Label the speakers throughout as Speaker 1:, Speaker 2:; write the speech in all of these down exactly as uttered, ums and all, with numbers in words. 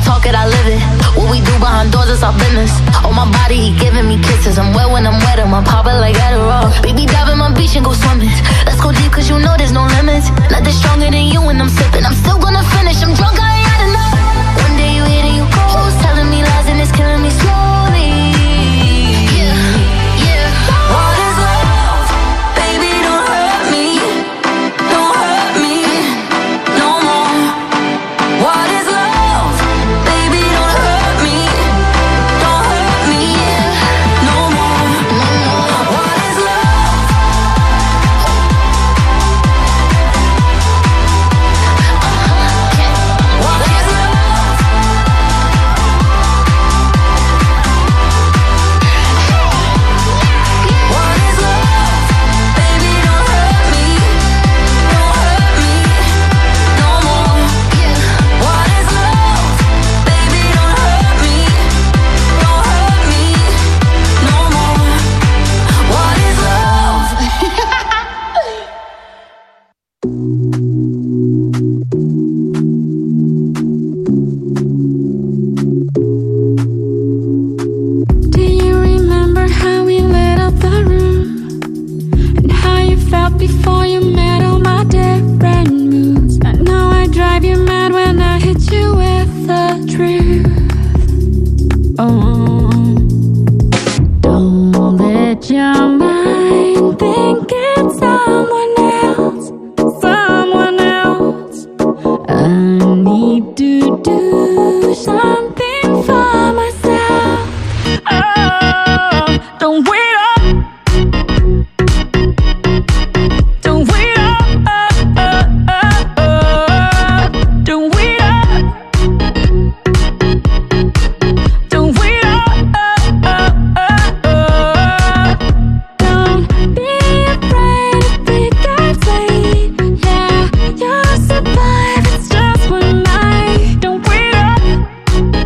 Speaker 1: talk it, I live it. What we do behind doors is our business. On my body, he giving me kisses. I'm wet when I'm wet, I'm popping like Adderall. Baby, dive in my beach and go swimming. Let's go deep, cause you know there's no limits. Nothing stronger than you when I'm sipping. I'm still gonna finish, I'm drunk, I ain't had enough. One day you hit and you ghost, telling me lies and it's killing me slowly. Yeah, yeah. What is love? Baby, don't hurt me. Don't hurt me no more. What is love? Baby, don't hurt me. Don't hurt me no more. What is love? What is love? What is love? Baby, don't hurt me. Don't hurt me no more. What is love? Baby, don't hurt me. Don't hurt me no more. What is love?
Speaker 2: Do you remember how we lit up the room? And how you felt before you met all my different moods? I know I drive you mad when I hit you with the truth. Oh, don't let your mind think it's someone else, someone else. I need to do something for myself. Oh, don't wait up. Don't wait up. Oh, oh, oh, oh. Don't wait up. Don't wait up. Oh, oh, oh, oh. Don't be afraid if it gets late. Yeah, you'll survive. It's just one night. Don't wait up.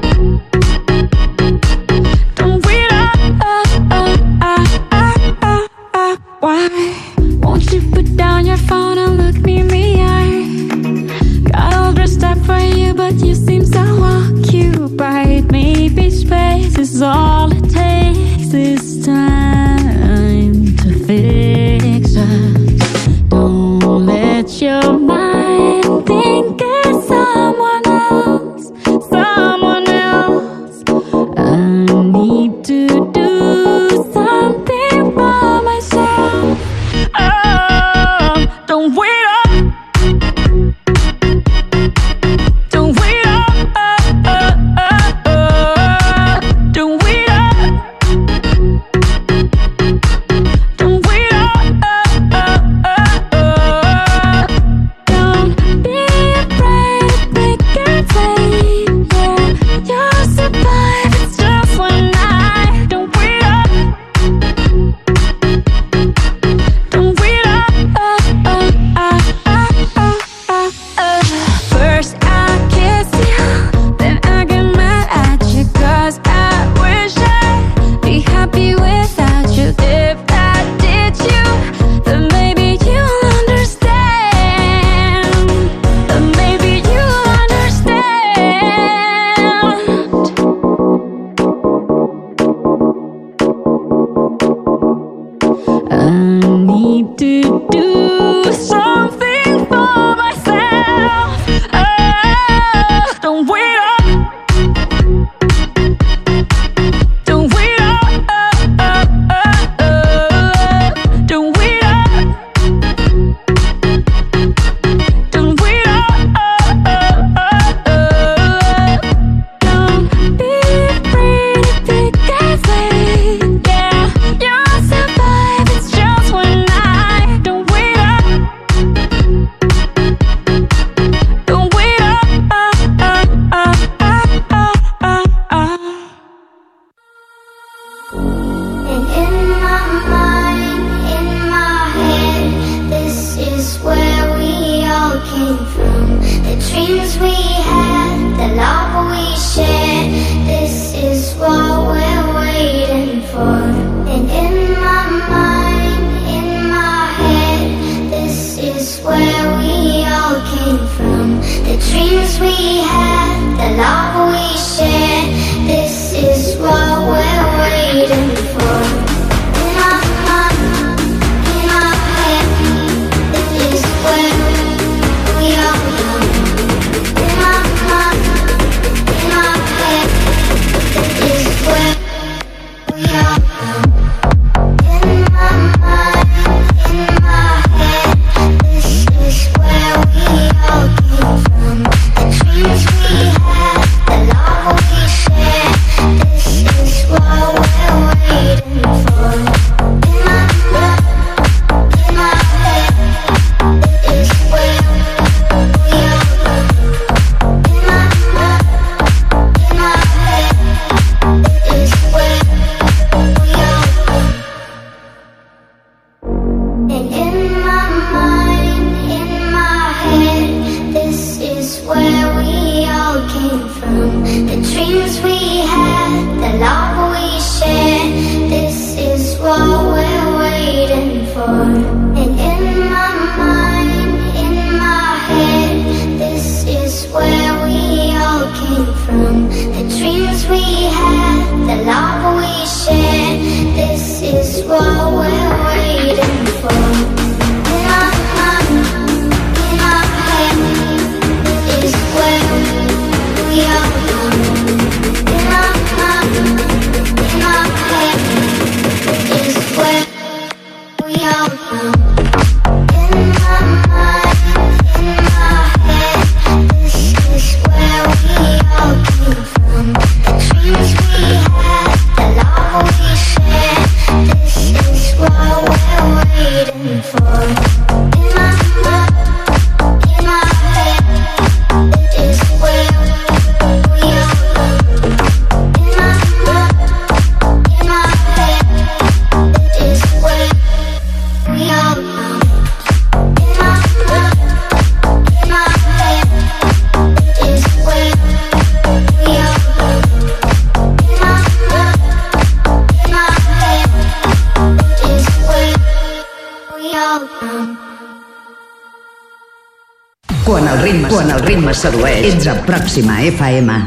Speaker 3: Quan el ritme, quan el ritme sedueix, ets a Pròxima F M.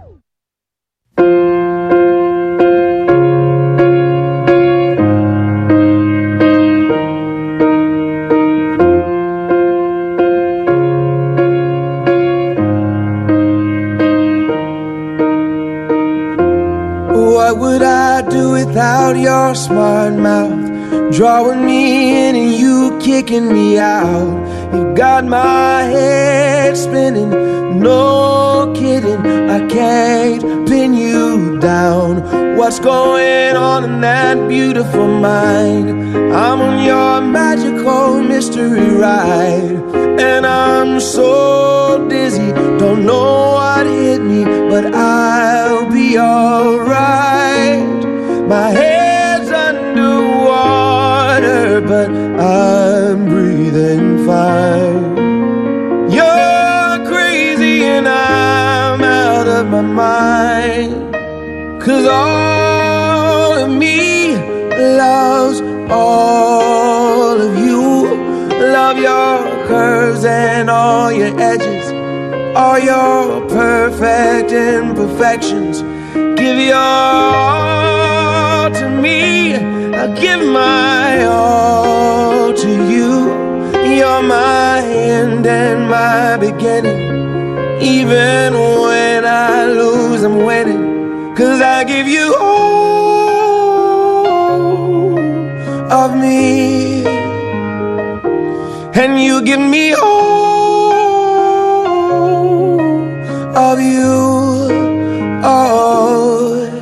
Speaker 4: What would I do without your smart mouth? Drawing me in and you kicking me out. You got my head spinning, no kidding. I can't pin you down. What's going on in that beautiful mind? I'm on your magical mystery ride, and I'm so dizzy, don't know what hit me, but I'll be alright. My head's underwater, but I'm breathing fine. You're crazy and I'm out of my mind, 'cause all of me loves all of you. Love your curves and all your edges, all your perfect imperfections. Give your all to me, I'll give my all to you. You're my end and my beginning. Even when I lose, I'm winning, 'cause I give you all of me, and you give me all of you. Oh,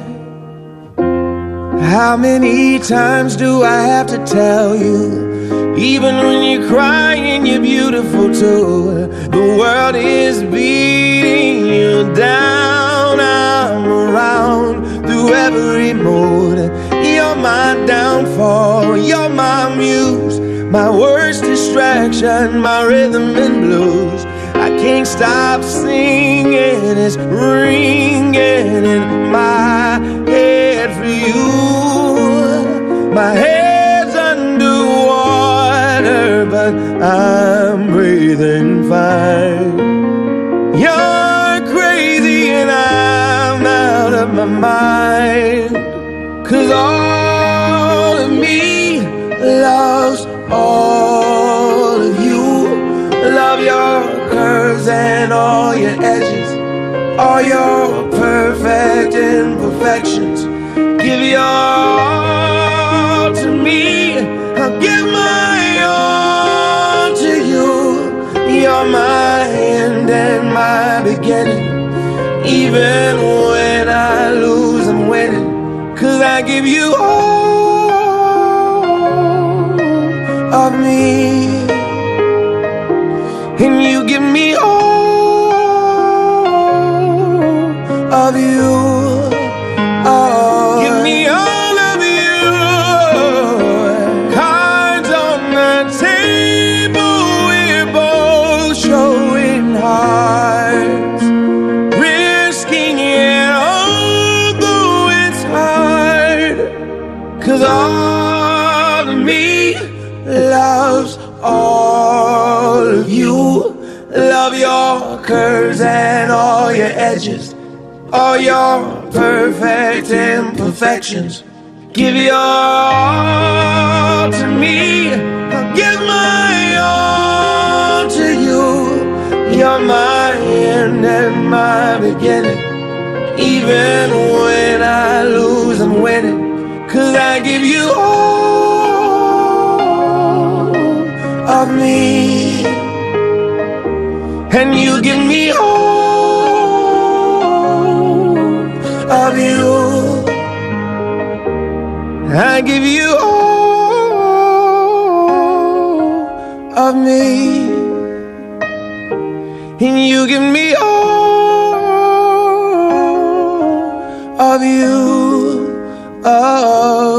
Speaker 4: how many times do I have to tell you? Even when you're crying, you're beautiful too. The world is beating you down. I'm around through every mood. You're my downfall, you're my muse, my worst distraction, my rhythm and blues. I can't stop singing, it's ringing in my head for you. My head's underwater, but I'm breathing fine. You're crazy and I'm out of my mind, 'cause all of me loves all of you. Love your curves and all your edges, all your perfect imperfections. Give your all to me, I'll give my all to you. You're my end and my beginning. Even when I lose, I'm winning, 'cause I give you all of me, and you give me all of you. Oh, give me all of you. Cards on the table, we're both showing hearts, risking it although it's hard, 'cause all of me loves all of you. Love your curves and all your edges, all your perfect imperfections. Give your all to me, I'll give my all to you. You're my end end and my beginning. Even when I lose, I'm winning. 'Cause I give you all of me, and you give me all of you. I give you all of me, and you give me all of you. Oh.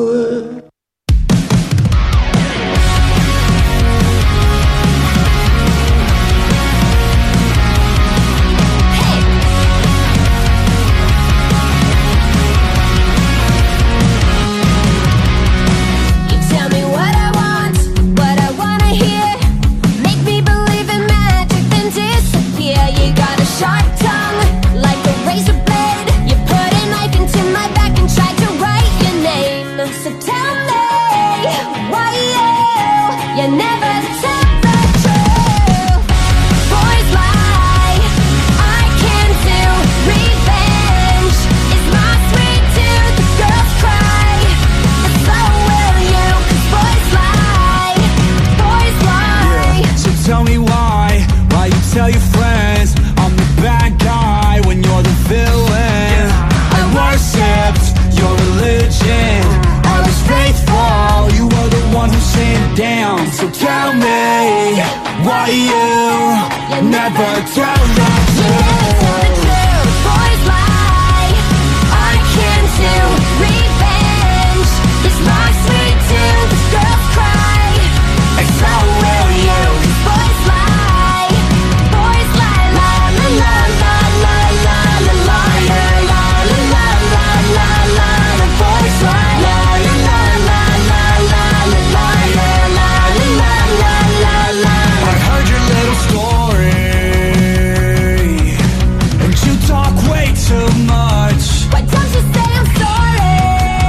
Speaker 5: Tell your friends I'm the bad guy when you're the villain. I worshipped your religion. I was faithful, you were the one who sent down. So tell me why you never tell the truth.
Speaker 1: Boys lie, I can't do revenge. It's my sweet tooth, the girls cry, and so will you. Boys lie, boys lie, la la la la la la la la la la la la la la. The boys lie, la la la la la la la la la la la la la.
Speaker 5: I heard your little story, and you talk way too much.
Speaker 1: Why don't you say I'm sorry?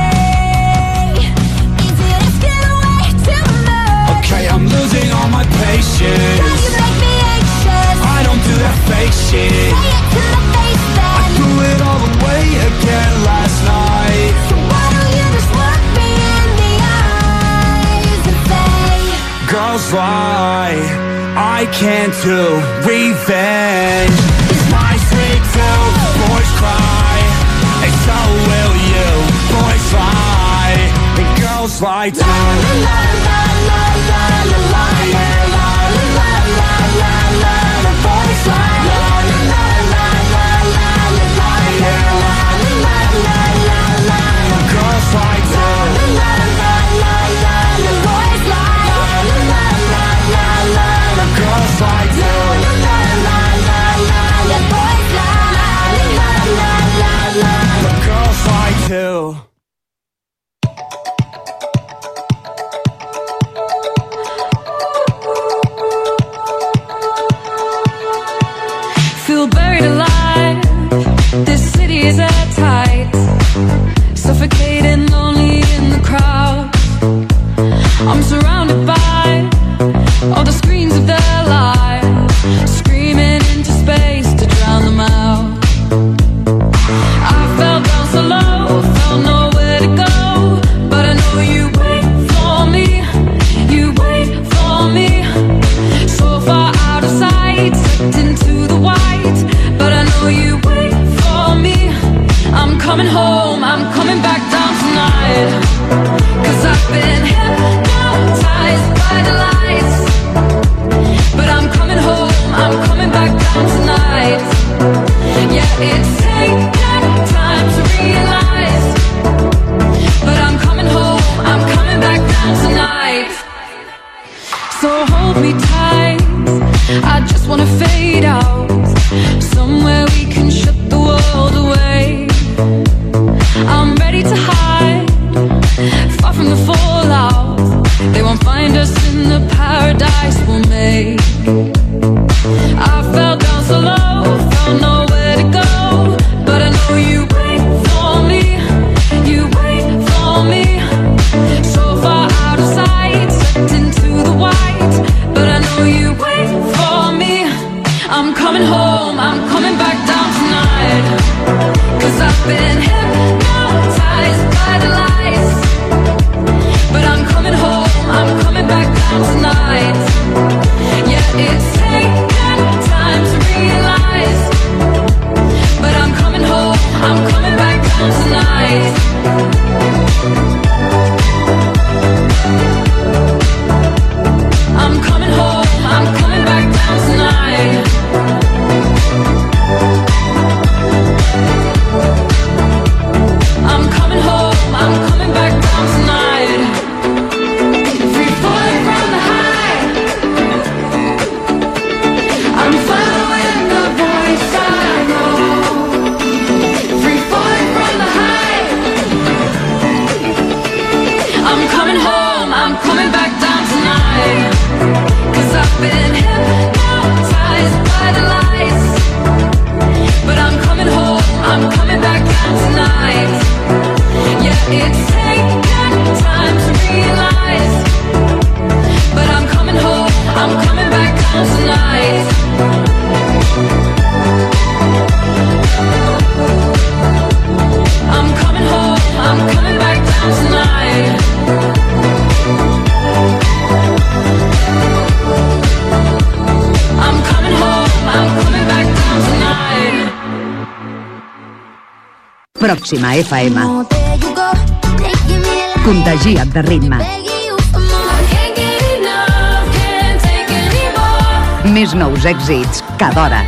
Speaker 1: Is it asking way too much?
Speaker 5: Okay, I'm losing all my patience.
Speaker 1: Girl, you make me anxious.
Speaker 5: I don't do that fake shit.
Speaker 1: Say it to my face then.
Speaker 5: Do it all the way again last night.
Speaker 1: So why don't you just look me in the eyes and say,
Speaker 5: Girls lie, I can't do revenge. It's my sweet tooth, boys cry, and so will you. Boys lie, and girls lie too.
Speaker 1: la la la la la la la la la la la la la. The boys lie, la la la la la la la la la la la la la.
Speaker 5: The girls lie too.
Speaker 1: La la la la la. The boys lie, la la la la la.
Speaker 5: The girls lie too.
Speaker 1: La la la la. The boys lie, la la la la.
Speaker 5: The girls lie too.
Speaker 2: Feel buried alive. This city is at tight, suffocating, lonely in the crowd. I'm surrounded by all the screams of their lives, screaming into space to drown them out. I fell down so low, felt nowhere to go, but I know you wait for me, you wait for me. So far out of sight, sucked into the white, but I know you wait for me. I'm coming home, I'm coming back down tonight, 'cause I've been hypnotized by the lights. But I'm coming home, I'm coming back down tonight. Yeah, it's taken time to realize, but I'm coming home, I'm coming back down tonight. So hold me tight, I just wanna fade out, somewhere we can shut the world away. I'm ready to hide, far from the fallout. They won't find us in the paradise we'll make. I fell down so low, found nowhere to go, but I know you wait for me, you wait for me. So far out of sight, sucked into the white, but I know you wait for me. I'm coming home, I'm I'm coming back down tonight. I'm coming home, I'm coming back down tonight. I'm coming home, I'm coming back down tonight. Free falling from the high, I'm following the voice I know. Free falling from the high, I'm coming home, I'm coming back down tonight. Cause I've been hypnotized by the lights, but I'm coming home, I'm coming back down tonight. Yeah, it's taken time to realize, but I'm coming home, I'm coming back down tonight. I'm coming home, I'm coming back down tonight. I'm coming home, I'm coming back down tonight.
Speaker 3: Pròxima F M. Contagia't de ritme. Més nous èxits cada hora.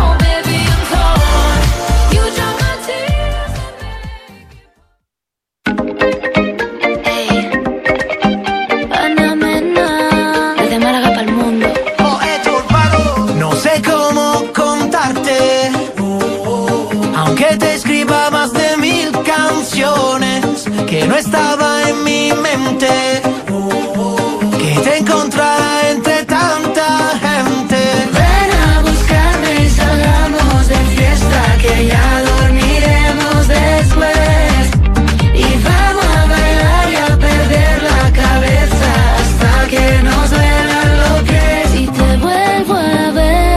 Speaker 6: Que no estaba en mi mente, que te encontrara entre tanta gente. Ven a buscarme y salgamos de fiesta, que ya dormiremos después. Y vamos a bailar y a perder la cabeza hasta que nos duelan los pies.
Speaker 2: Y te vuelvo a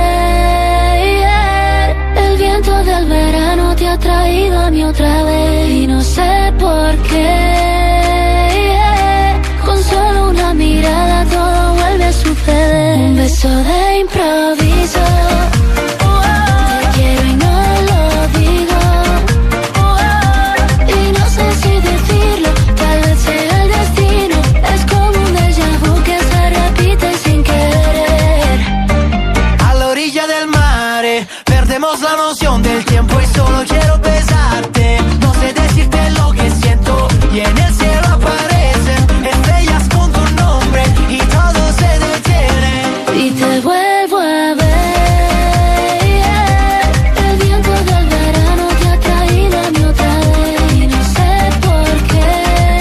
Speaker 2: ver, el viento del verano te ha traído a mí otra vez. Y no sé por qué, con solo una mirada todo vuelve a suceder. Un beso de improviso, te quiero y no lo digo, y no sé si decirlo, tal vez sea el destino. Es como un déjà vu que se repite sin querer.
Speaker 6: A la orilla del mar, perdemos la noción del tiempo y solo quiero besarte. No sé decirte lo que siento y en el cielo aparecen estrellas con tu nombre y todo se detiene.
Speaker 2: Y te vuelvo a ver, el viento del verano te ha traído a mí otra vez. Y no sé por qué,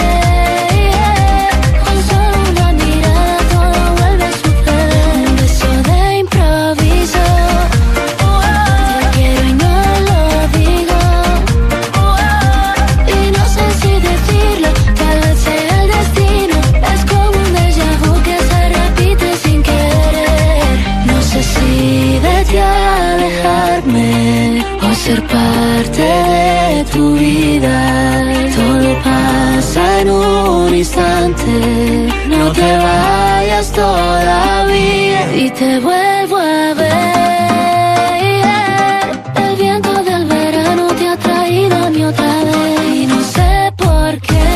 Speaker 2: con solo una mirada todo vuelve a suceder. Un beso de improviso, te quiero y no lo digo, y no sé si decirlo, tal vez sea el destino. Es como un déjà vu que se repite sin querer. No sé si de ti alejarme o ser parte de tu vida. Todo pasa en un instante, no te vayas todavía. Y te vuelvo a ver, el viento del verano te ha traído a mí otra vez. Y no sé por qué,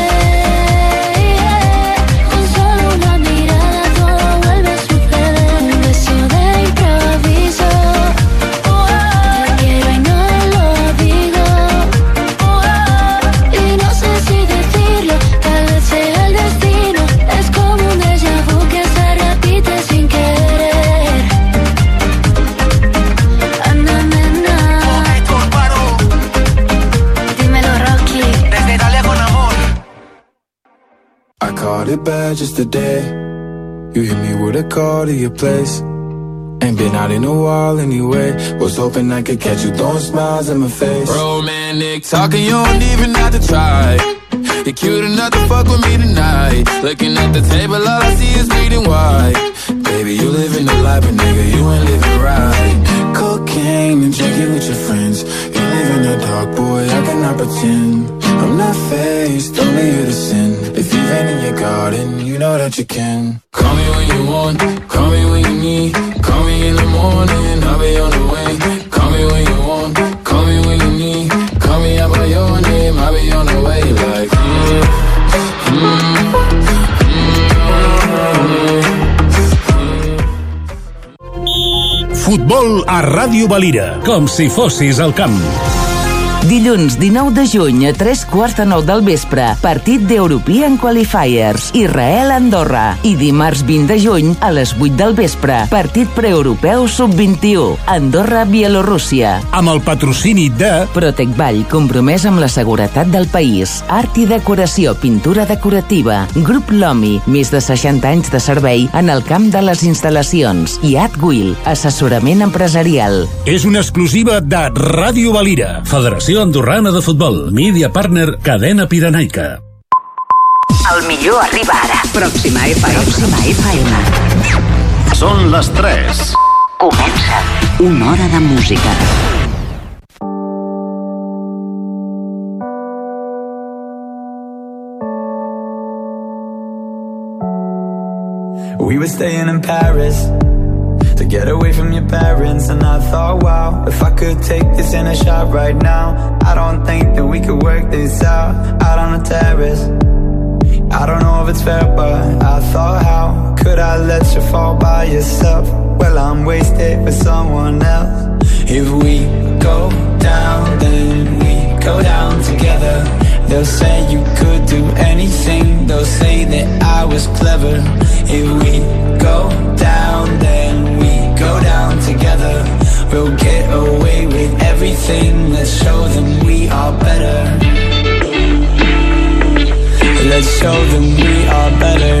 Speaker 2: con solo una mirada todo vuelve a suceder. Un beso de improviso, te quiero y no lo digo, y no sé si decirlo, tal vez sea el destino. Es como un déjà vu que se repite sin querer. Anamena, dímelo Rocky.
Speaker 6: Desde Italia con amor.
Speaker 4: I caught it bad just today. You hit me with a call to your place. Ain't been out in a while anyway. Was hoping I could catch you throwing smiles in my face.
Speaker 5: Romantic talking, you don't even have to try. You're cute enough to fuck with me tonight. Looking at the table, all I see is bleeding white. Baby, you living the life, but nigga, you ain't living right.
Speaker 4: Cocaine and drinking with your friends. You live in the dark, boy, I cannot pretend. I'm not faced, only you to sin. If you've been in your garden, you know that you can.
Speaker 5: Call me when you want, call me when you need. Call me in the morning, I'll be on the way. Call me when you want, call me when you need. Call me, I'm
Speaker 7: a Ràdio Valira, com si fossis al camp.
Speaker 8: Dilluns dinou de juny a tres quarts de nou del vespre, partit d'European Qualifiers, Israel-Andorra. I dimarts vint de juny a les vuit del vespre, partit preeuropeu sub vint-i-u, Andorra-Bielorússia.
Speaker 7: Amb el patrocini de
Speaker 8: Protec Vall, compromès amb la seguretat del país. Art i decoració, pintura decorativa. Grup Lomi, més de seixanta anys de servei en el camp de les instal·lacions. I Atwill, assessorament empresarial.
Speaker 7: És una exclusiva de Ràdio Valira, Federació Andorrana de Futbol, Media Partner, Cadena Pirenaica.
Speaker 3: El millor arriba ara. Pròxima F M. Pròxima F M.
Speaker 9: Són les tres.
Speaker 3: Comença una hora de música.
Speaker 10: We were staying in Paris to get away from your parents, and I thought, wow, if I could take this in a shot right now, I don't think that we could work this out, out on the terrace. I don't know if it's fair, but I thought, how could I let you fall by yourself? Well, I'm wasted with someone else. If we go down, then we go down together. They'll say you could do anything, they'll say that I was clever. If we go down, then we go down together. We'll get away with everything, let's show them we are better. Let's show them we are better.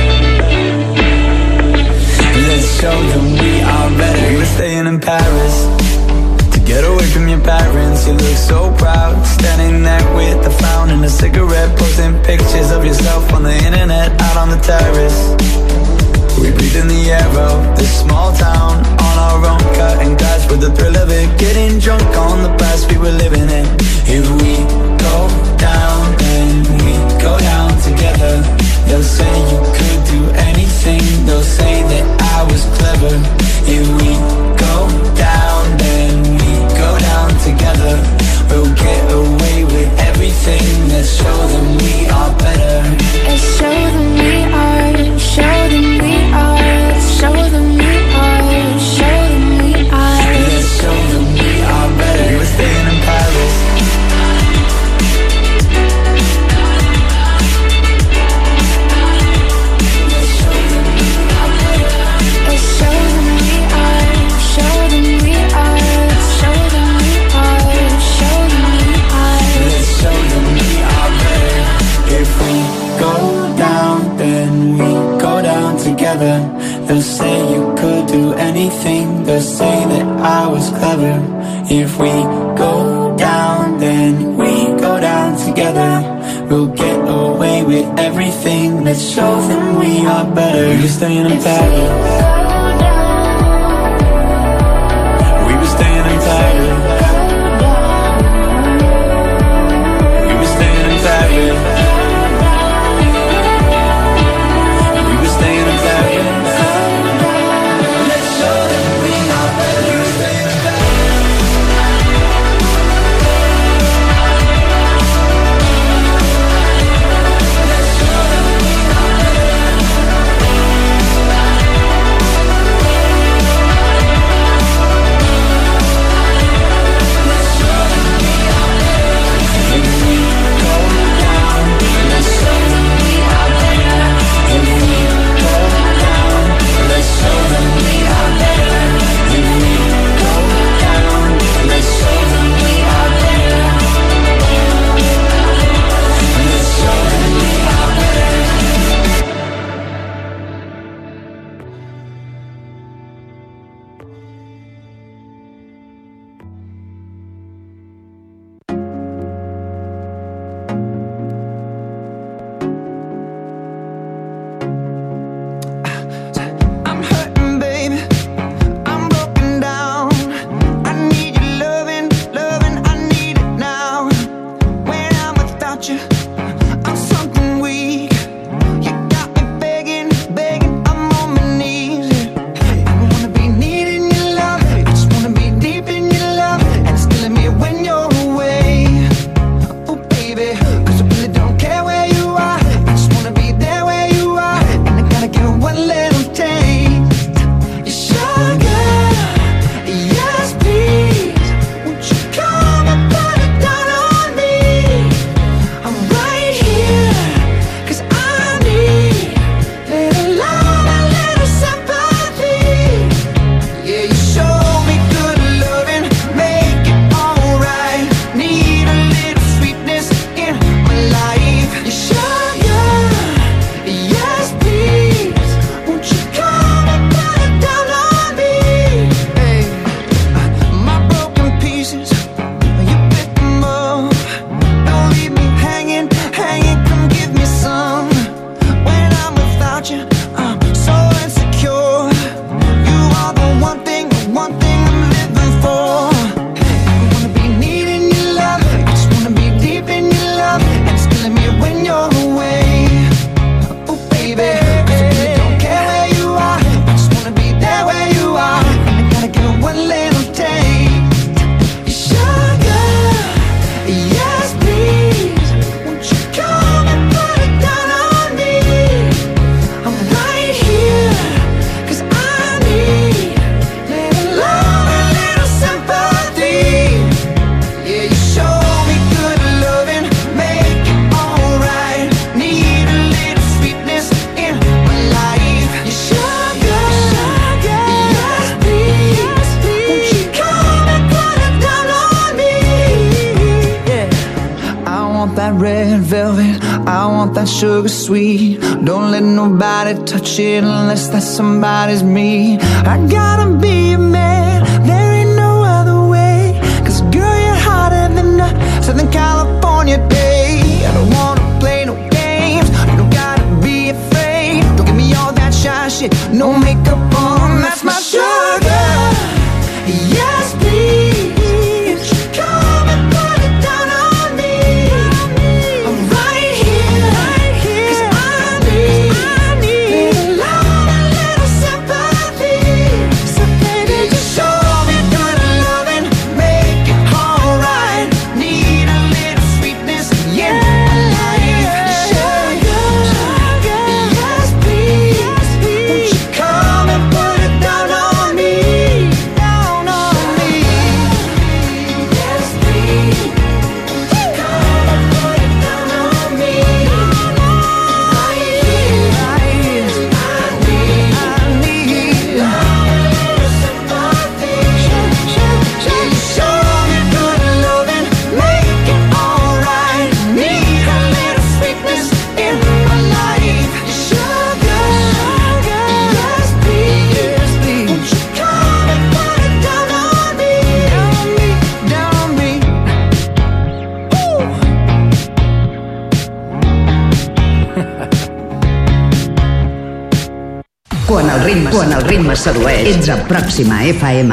Speaker 10: Let's show them we are better. We were staying in Paris to get away from your parents. You look so proud, standing there with the fountain and a cigarette, posting pictures of yourself on the internet, out on the terrace. We breathe in the air of this small town, on our own, cutting glass with the thrill of it, getting drunk on the past we were living in. If we go down, then we go down together. They'll say you could do anything, they'll say that I was clever. If we go down, then we go down together. We'll get away with everything, let's show them we are better.
Speaker 2: Let's show them we are, show them we are, show them we are, show them we are.
Speaker 10: Let's show them we are better. We were staying in Paris. Let's show them we are better.
Speaker 2: Let's show them we are, show them we are, show them we are, show them we are.
Speaker 10: Let's show them we are better. If we go down, then we go down together. They'll say you could do anything, they'll say that I was clever. If we go down, then we go down together. We'll get away with everything, let's show them we are better. We were staying in Paris. We were staying in Paris. We were staying in Paris.
Speaker 9: want that red velvet, I want that sugar sweet. Don't let nobody touch it unless that somebody's me. I gotta be a man, there ain't no other way. Cause girl, you're hotter than a Southern California day. I don't wanna play no games, you don't gotta be afraid. Don't give me all that shy shit, no makeup on, that's my sugar. Yes, please.
Speaker 3: Quan el ritme, quan el ritme sedueix, ets a Pròxima F M.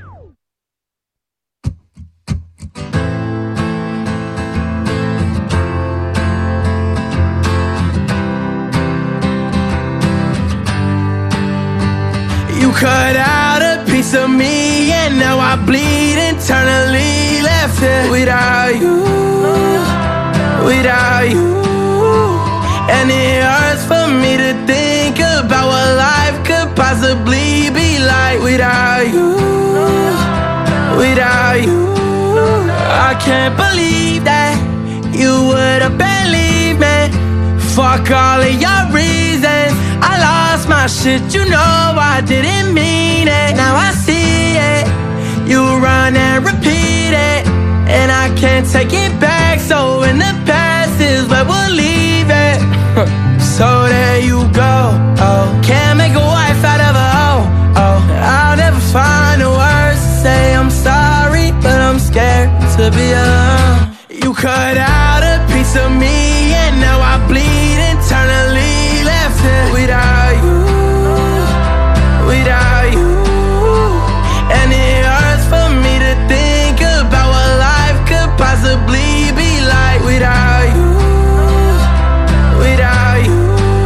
Speaker 11: You cut out a piece of me and now I bleed internally, left it without you, without you. And it hurts for me to think about what life could possibly be like without you, without you. I can't believe that you would've believed me. Fuck all of your reasons, I lost my shit, you know I didn't mean it. Now I see it, you run and repeat it, and I can't take it back. So in the past is where we'll leave it. So there you go, oh. Can't make a wife out of a hoe, oh. I'll never find the words to say I'm sorry, but I'm scared to be alone. You cut out a piece of me and now I bleed internally, left it without you, without you. And it hurts for me to think about what life could possibly be like without you, without you.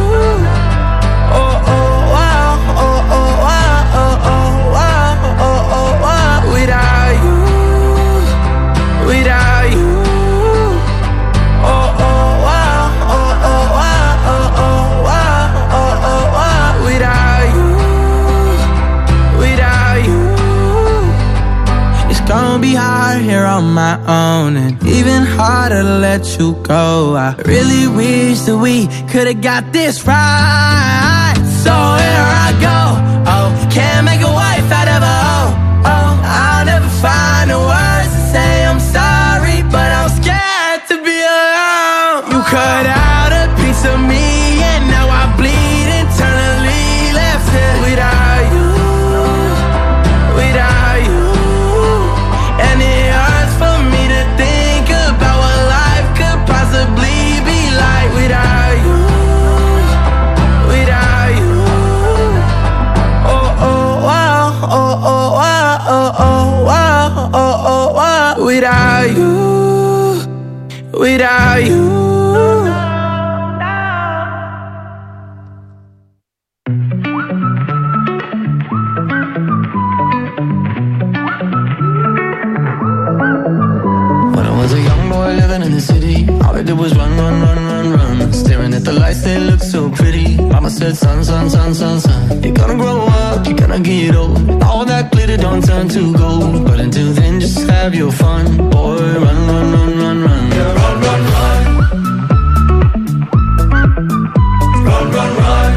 Speaker 11: Oh, oh, wow, oh, oh, wow, oh, oh, wow, oh, oh, wow. Without you, without you. Oh, oh, wow, oh, oh, wow, oh, oh, wow, oh, oh, wow. Without you, without you. It's gonna be hard here on my own, and even harder to let you go. I really wish that we could've got this right. So here I go, oh. Can't make a wife out of a hoe, oh. I'll never find the words to say I'm sorry, but I'm scared to be alone. You cut out a piece of me and now I bleed internally, left it without you, without you. And it hurts for me to think about what life could possibly be like without you, without you. Oh, oh, wow, oh, oh, wow, oh, oh, wow, oh, oh, wow. Without you, without you.
Speaker 6: When I was a young boy living in the city, all I did was run, run, run, run, run. Staring at the lights, they looked so pretty. Mama said, son, son, son, son, son, you're gonna grow up, you're gonna get old. All that glitter don't turn to gold. But until then, just have your fun. Boy, run, run, run, run, run. Yeah, run, run, run. Run, run, run.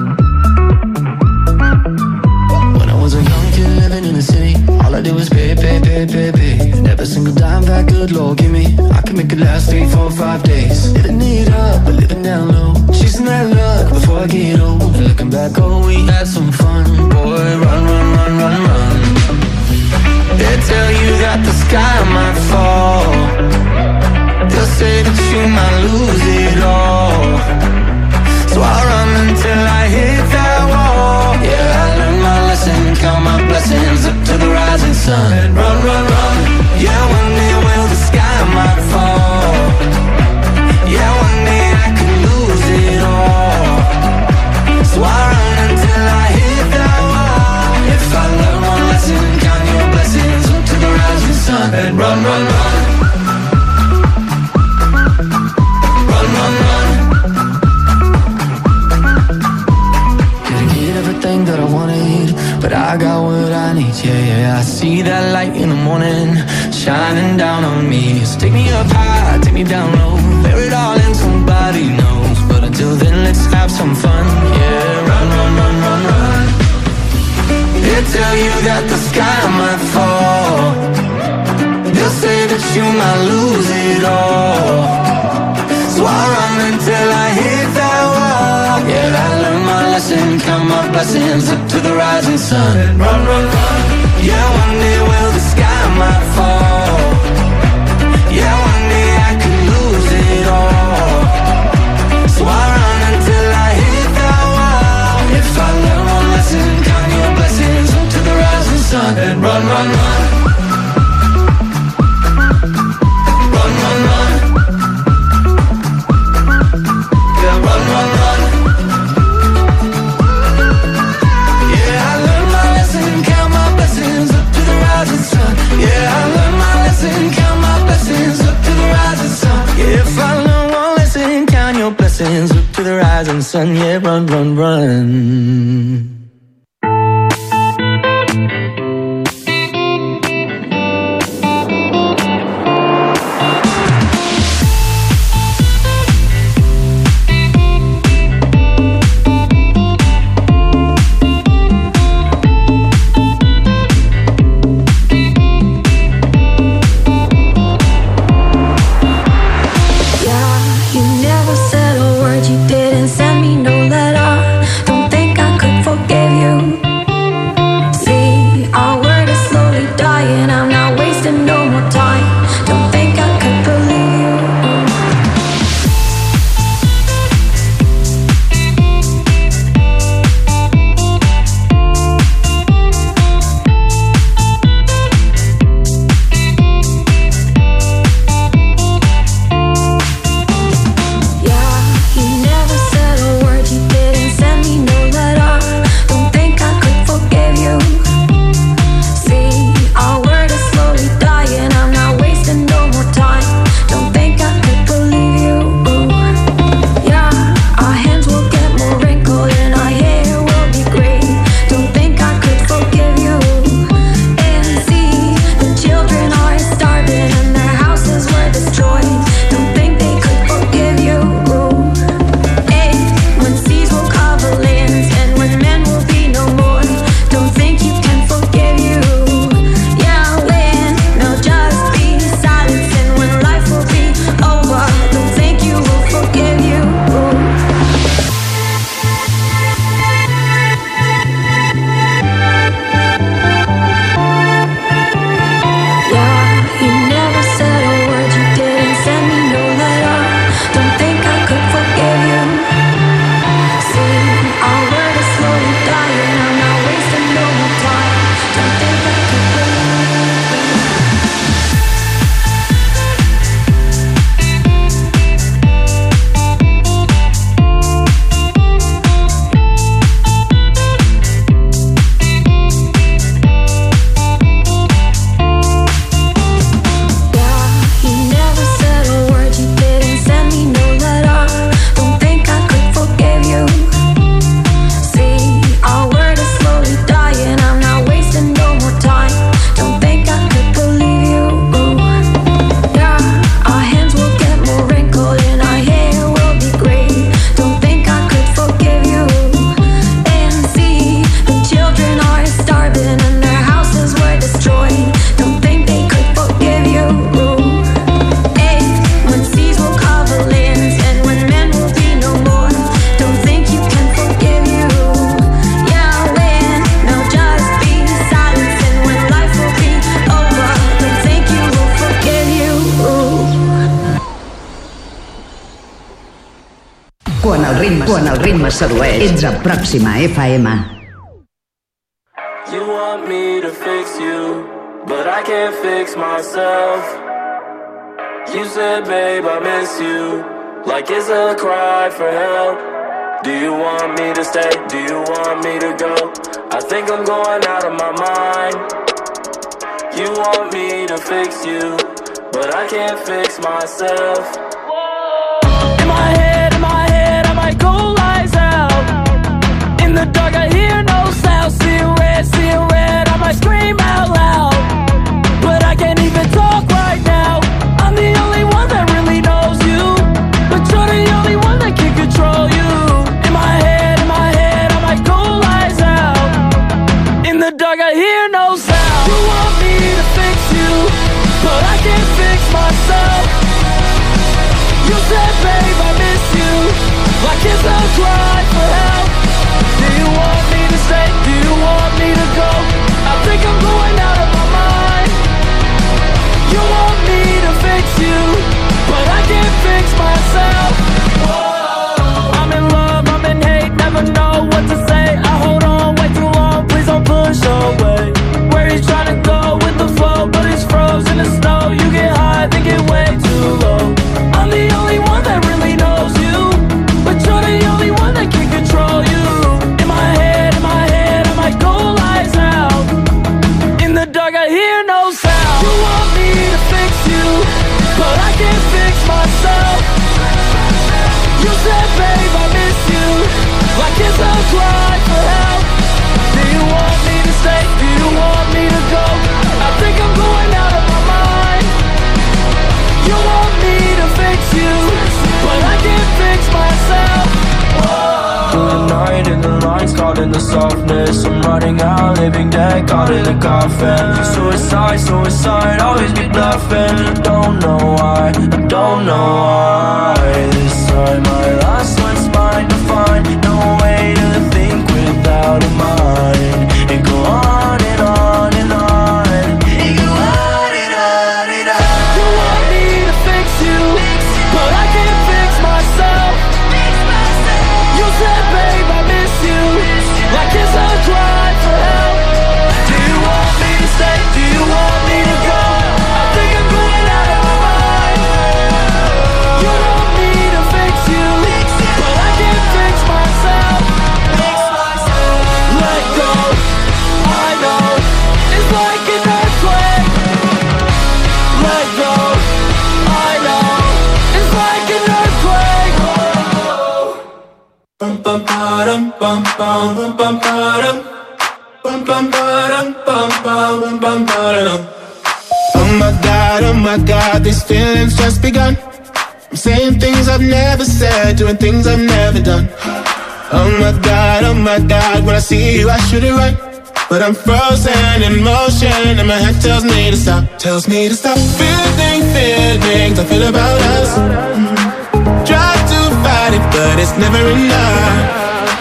Speaker 6: When I was a young kid living in the city, all I did was pay, pay, pay, pay, pay. And every single dime that good Lord give me, I
Speaker 9: can make it last three, four, five days. Living it up, but living down low. Chasing that luck before I get old. And looking back, oh, we had some fun. Boy, run, run, run, run, run. They tell you that the sky might fall. They'll say that you might lose it all. So I run until I hit that wall. Yeah, I learned my lesson, count my blessings up to the rising sun. And run, run, run. Yeah, one day will the sky might fall. Yeah, one day I could lose it all. So I run until I hit that wall. If I learn one lesson, count your blessings up to the rising sun. And run, run, run. Run, run, run. Didn't get everything that I wanted, but I got what I need, yeah, yeah. I see that light in the morning, shining down on me. So take me up high, take me down low, bear it all in, somebody knows. But until then, let's have some fun, yeah. Run, run, run, run, run. They tell you that the sky might fall. They'll say that you might lose it all. So I run until I hit that wall. Yeah, I learned my lesson, count my blessings up to the rising sun. And run, run, run. Yeah, one day will the sky might fall. Yeah, one day I could lose it all. So I run until I hit that wall. If I learn one lesson, count your blessings up to the rising sun. And run, run, run. Run, run, run. Yeah, run, run, run. Yeah, I learned my lesson, count my blessings up to the rising sun. Yeah, I learned my lesson, count my blessings up to the rising sun. Yeah, if I learn one lesson, count your blessings up to the rising sun. Yeah, run, run, run.
Speaker 2: You never said a word, you didn't send me no letter. Don't think I could forget
Speaker 3: Quan el ritme, quan el ritme sedueix, ets a Pròxima F M.
Speaker 12: You want me to fix you, but I can't fix myself. You said, babe, I miss you, like it's a cry for help. Do you want me to stay? Do you want me to go? I think I'm going out of my mind. You want me to fix you, but I can't fix myself. In my head, in my head, I might go lies out. In the dark, I hear no sound. Seeing red, seeing red, I might scream out loud. But I can't even talk right now. I'm the only one that really knows you, but you're the only one that can control you. In my head, in my head, I might go lies out. In the dark, I hear no sound. You want me to fix you, but I can't fix myself. You said, babe, I miss you, like it's a cry for help. Do you want me to stay? Do you want me to go? I think I'm going out of my mind. You want me to fix you, but I can't fix myself. Whoa. I'm in love, I'm in hate, never know what to say. I hold on way too long, please don't push away. Where he's trying to go with the flow, but it's frozen in snow. You get high, think it way too low. I'm the only one that really knows you, but you're the only one that can control you. In my head, in my head, I might go lies out. In the dark, I hear no sound. You want me to fix you, but I can't fix myself. You said, babe, I miss you, like it's a cry for help. Do you want me to stay? Do you want me to go? I think I'm going out of my mind. You want me to fix you, but I can't fix myself. Through the night and the lines caught in the softness, I'm running out, living dead, caught in a coffin. Suicide, suicide, always be bluffing. Don't know why, I don't know why. This time my last one's mine to find. No way to think without a mind. It go on and on and on. It go on and on and on. You want me to fix you, but I can't fix myself. You said, babe, I miss you, like it's a cry for help. Do you want me to stay? Do you want me to go? I think I'm going out of my mind. You want me to fix you, but I can't fix myself. Let go, I know, it's like an earthquake. Let go, I know, it's like an earthquake. Bum bum bum bum bum bum bum bum bum bum bum bum bum bum.
Speaker 13: Oh my God, oh my God, these feelings just begun. I'm saying things I've never said, doing things I've never done. Oh my God, oh my God, when I see you I should it right, but I'm frozen in motion and my head tells me to stop, tells me to stop. Feeling, feelings I feel about us. Mm-hmm. Try to fight it, but it's never enough.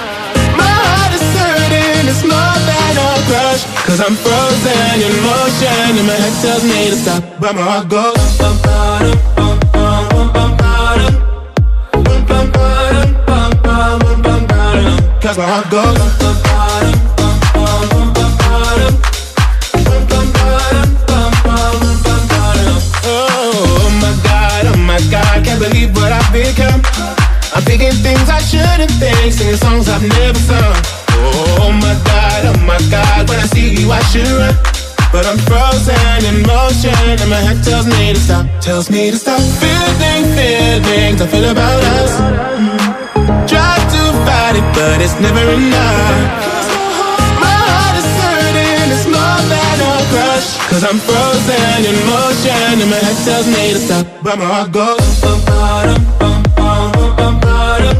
Speaker 13: It's more than a crush, cause I'm frozen in motion and my head tells me to stop, but my heart goes bum bum bum bum bum bum bum bum bum bum bum, cause my heart goes bum bum bum bum bum bum bum. Oh my God, oh my God, can't believe what I've become. I'm thinking things I shouldn't think, singing songs I've never sung. Oh my God, oh my God, when I see you I should run, but I'm frozen in motion and my head tells me to stop, tells me to stop. Feeling, feelings I feel about us. Mm-hmm. Try to fight it, but it's never enough. My heart is hurting, it's more than a crush, cause I'm frozen in motion and my head tells me to stop, but my heart goes bum bum bum bum bum bum.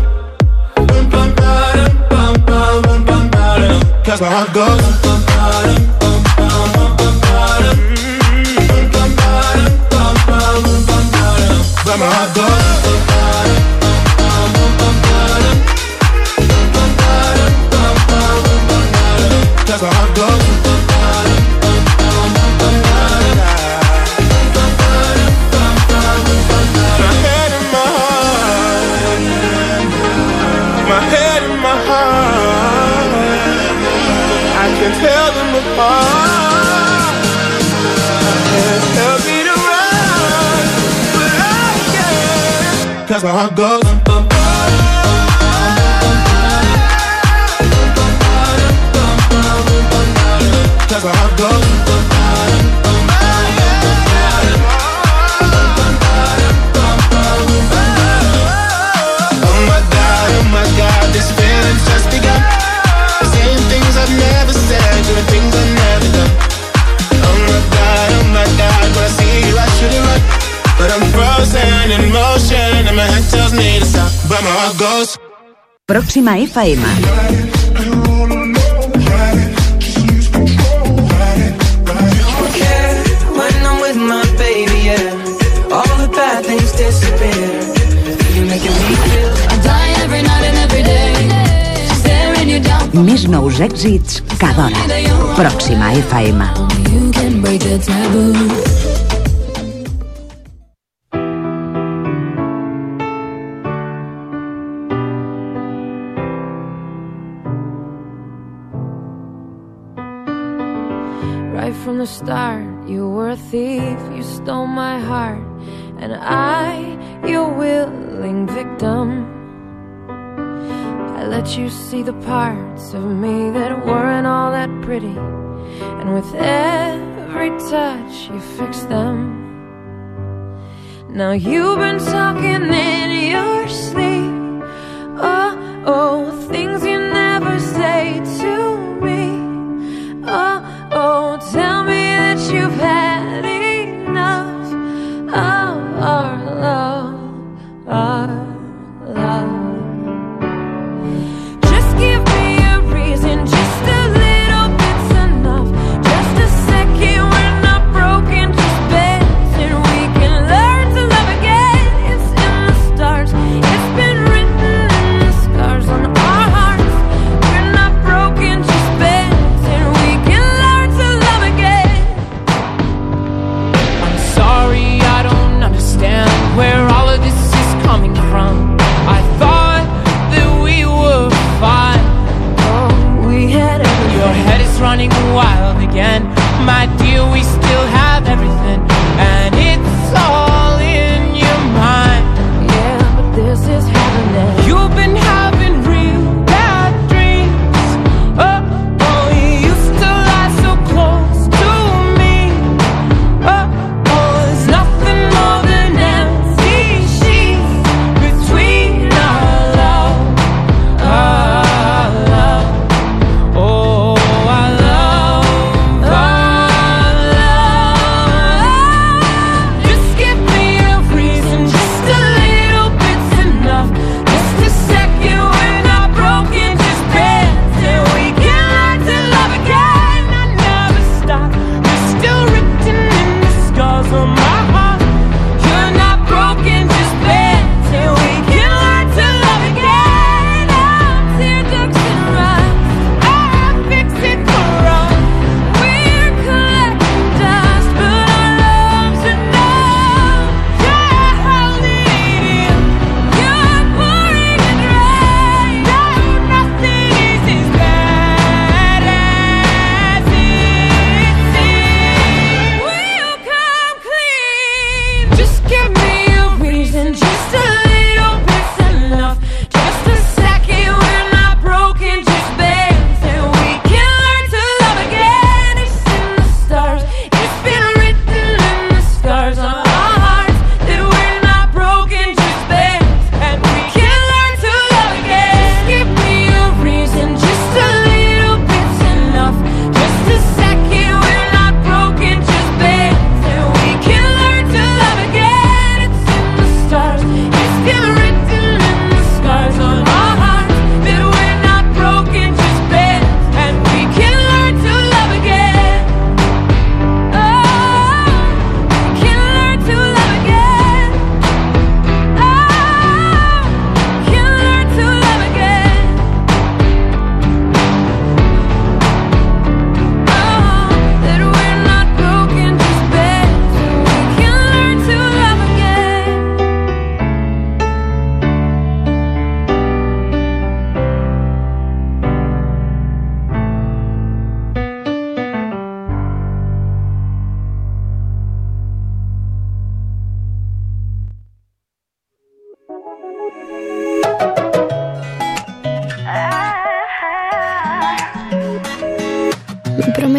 Speaker 13: Cause my heart goes bum bum bum bum bum bum, bum bum bum bum bum, but my heart goes bum bum bum bum bum, bum bum bum bum bum, cause my heart goes bum bum bum bum bum bum, bum bum bum bum bum. My head and my heart. my head and my heart, I can tell them apart. I can't help me to run, but I can. Cause my heart goes Cause my heart goes this feeling's just begun. Saying things I've never said, doing things I've never done. Oh my God, oh my God, when I see you I should have run, but I'm frozen in motion and my head tells me to stop, but my heart goes.
Speaker 3: Próxima F M.
Speaker 6: When I'm with my baby, yeah, all the bad things disappear. You're making me feel I die every night and every day. Staring you down.
Speaker 3: Més nous èxits cada hora. Pròxima F M.
Speaker 2: You can break the taboo. Right from the start, you were a thief, you stole my heart, and I, your willing victim. I let you see the parts of me that weren't all that pretty, and with every touch you fixed them. Now you've been talking in your sleep, oh, oh, things you never say to me, oh, oh, tell me that you've had enough of our love, our love. Just give me a reason, just a little bit's enough. Just a second, we're not broken, just bends, and we can learn to love again. It's in the stars.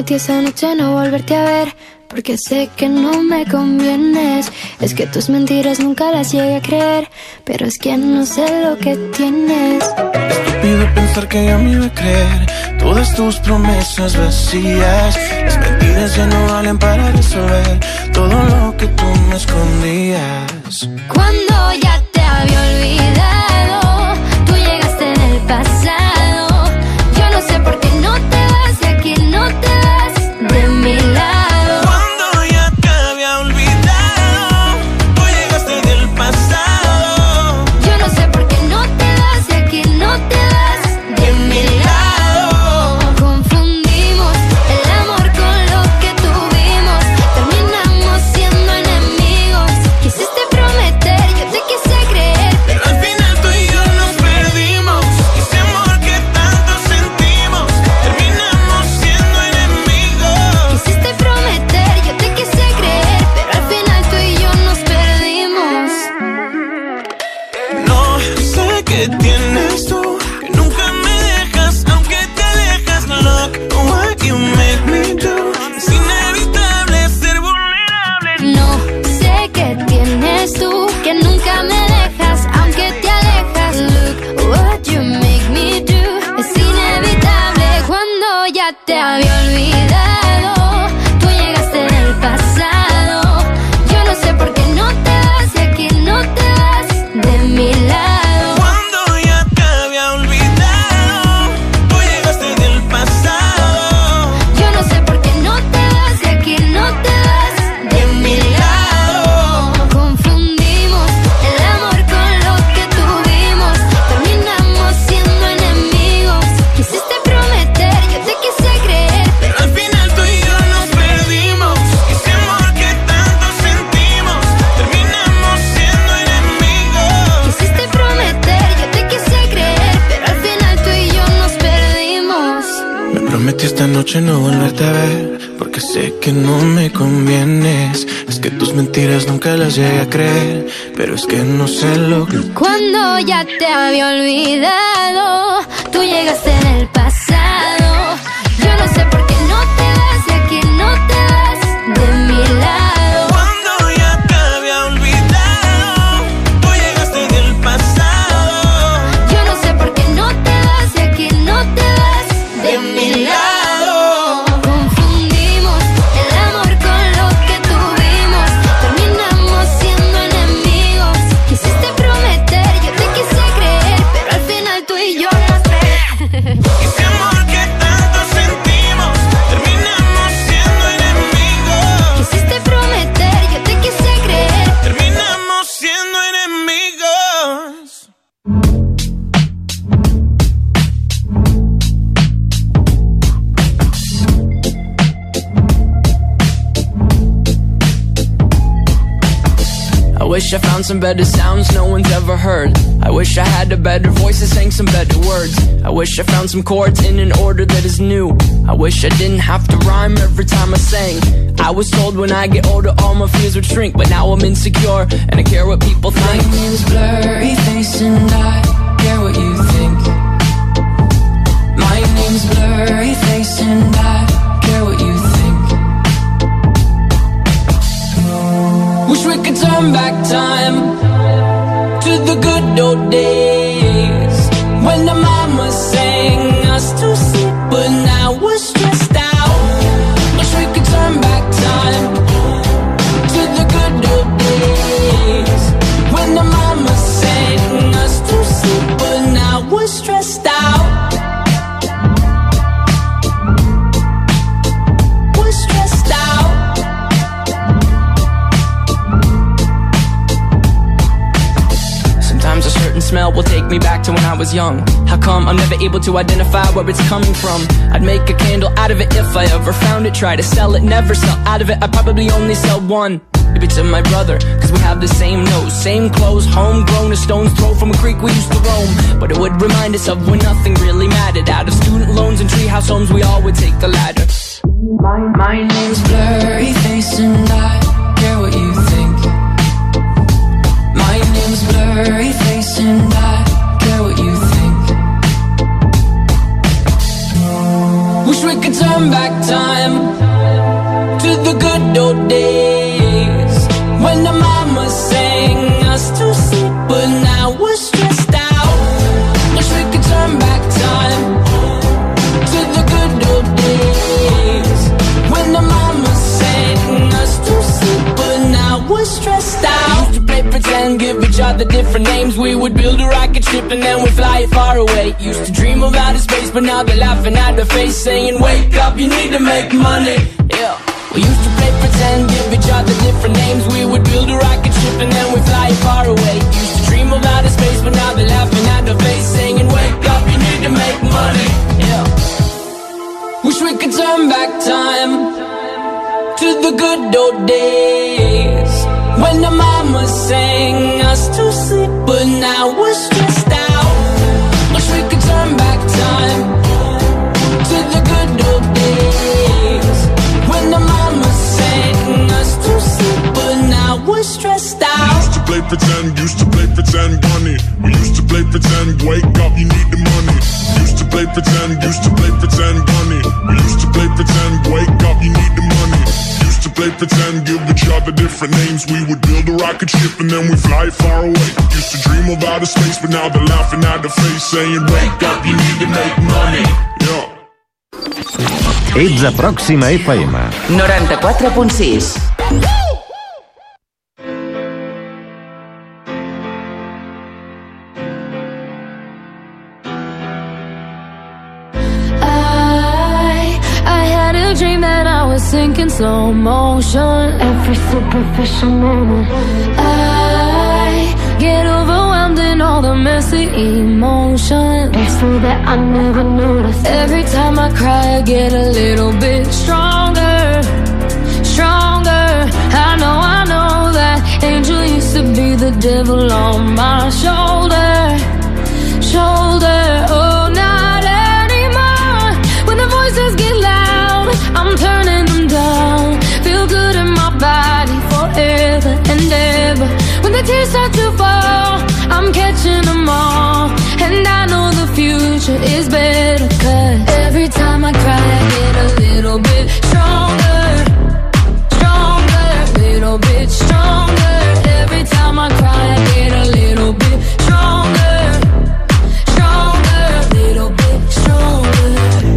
Speaker 2: prometí esa noche no volverte a ver, porque sé que no me convienes. Es que tus mentiras nunca las llegué a creer, pero es que no sé lo que tienes.
Speaker 14: Estúpido pensar que ya me iba a creer todas tus promesas vacías. Las mentiras ya no valen para resolver todo lo que tú me escondías.
Speaker 2: Cuando ya te había olvidado, tú llegaste en el pasado. Yo no sé por qué no te vas de aquí, no te vas de mi lado. Te había olvidado, tú llegaste en el pasado. Yo no sé por qué no te vas de aquí, no te vas de mi lado.
Speaker 14: Cuando ya te había olvidado, tú llegaste del pasado.
Speaker 2: Yo no sé por qué no te vas de aquí, no te vas de mi lado. Confundimos el amor con lo que tuvimos, terminamos siendo enemigos. Quisiste prometer, yo te quise creer,
Speaker 14: pero al final tú y yo nos perdimos. Ese amor que tanto sentimos, terminamos siendo enemigos.
Speaker 2: Quisiste prometer, yo te quise creer, pero al final tú y yo nos perdimos.
Speaker 14: Me prometí esta noche no volverte a ver, porque sé que no me convienes. Es que tus mentiras nunca las llegué a creer, pero es que no sé lo que...
Speaker 2: Cuando ya te había olvidado, tú llegaste en el pasado. Yo no sé por qué no te vas de aquí, no te vas de mi lado.
Speaker 14: Cuando ya te había olvidado, tú llegaste del pasado.
Speaker 2: Yo no sé por qué no te vas de aquí, no te vas de mi lado. Confundimos el amor con lo que tuvimos, terminamos siendo enemigos. Quisiste prometer, yo te quise creer, pero al final tú y yo nos perdimos.
Speaker 14: Ese amor que tanto sentimos, terminamos siendo enemigos.
Speaker 2: Quisiste prometer, yo te quise creer,
Speaker 14: terminamos siendo enemigos.
Speaker 6: I wish I found some better sounds no one's ever heard. I wish I had a better voice that sang some better words. I wish I found some chords in an order that is new. I wish I didn't have to rhyme every time I sang. I was told when I get older all my fears would shrink, but now I'm insecure and I care what people think.
Speaker 15: My name's Blurry Face and I care what you think. My name's Blurry Face and I care what you think.
Speaker 6: Wish we could turn back time to the good old days when the mama sang us to sleep, but now we're stressed out. Wish we could turn back time to the good old days when the mama sang us to sleep, but now we're stressed out. We're stressed out. Sometimes a certain smell will take me back to when I was young. How come I'm never able to identify where it's coming from? I'd make a candle out of it if I ever found it. Try to sell it, never sell out of it. I'd probably only sell one. Maybe to my brother, cause we have the same nose, same clothes, homegrown, a stone's throw from a creek we used to roam. But it would remind us of when nothing really mattered. Out of student loans and treehouse homes, we all would take the ladder.
Speaker 15: My, my name's Blurry Face and I care what you think. My name's Blurry Face and I care what you think.
Speaker 6: Wish we could turn
Speaker 15: turn back time to the good old days when the mama sang us to sleep, but now we're stressed out. Wish we could turn back time to the good old days when the mama sang us to sleep, but now we're stressed out. Used to play pretend, give each other different names. We would build a rocket ship and then we'd fly it far away. Used to dream of outer space, but now they're laughing at the face, saying wake up, you need to make money. Yeah. We used to play pretend, give each other different names. We would build a rocket ship and then we'd fly it far away. Used to dream of outer space, but now they're laughing at the face, saying wake up, you need to make money. Yeah. Wish we could turn back time to the good old days when the mama sang us to sleep, but now we're stressed out. Wish we could turn back time to the good old days when the mama sang us to sleep, but now we're stressed out.
Speaker 16: We used to play pretend, used to play pretend, bunny. We used to play pretend, wake up, you need the money. Used to play pretend, used to play pretend, bunny. We used to play pretend, wake up, you need the money. Used to play pretend, give each other different names. We would build a rocket ship and then we fly far away. Used to dream of outer space, but now they're laughing at the face, saying wake up, you need to make money. Yeah.
Speaker 17: Ets a Pròxima F M.
Speaker 8: noranta-quatre punt sis.
Speaker 2: Dream that I was sinking slow motion. Every superficial moment I get overwhelmed in all the messy emotions. It's so that I never notice. Every time I cry I get a little bit stronger, stronger. I know, I know that angel used to be the devil on my shoulder, shoulder. Oh, not anymore. When the voices get loud, I'm turning them down. Feel good in my body forever and ever. When the tears start to fall, I'm catching them all. And I know the future is better, 'cause every time I cry I get a little bit stronger, stronger, little bit stronger. Every time I cry I get a little bit stronger, stronger, little bit stronger.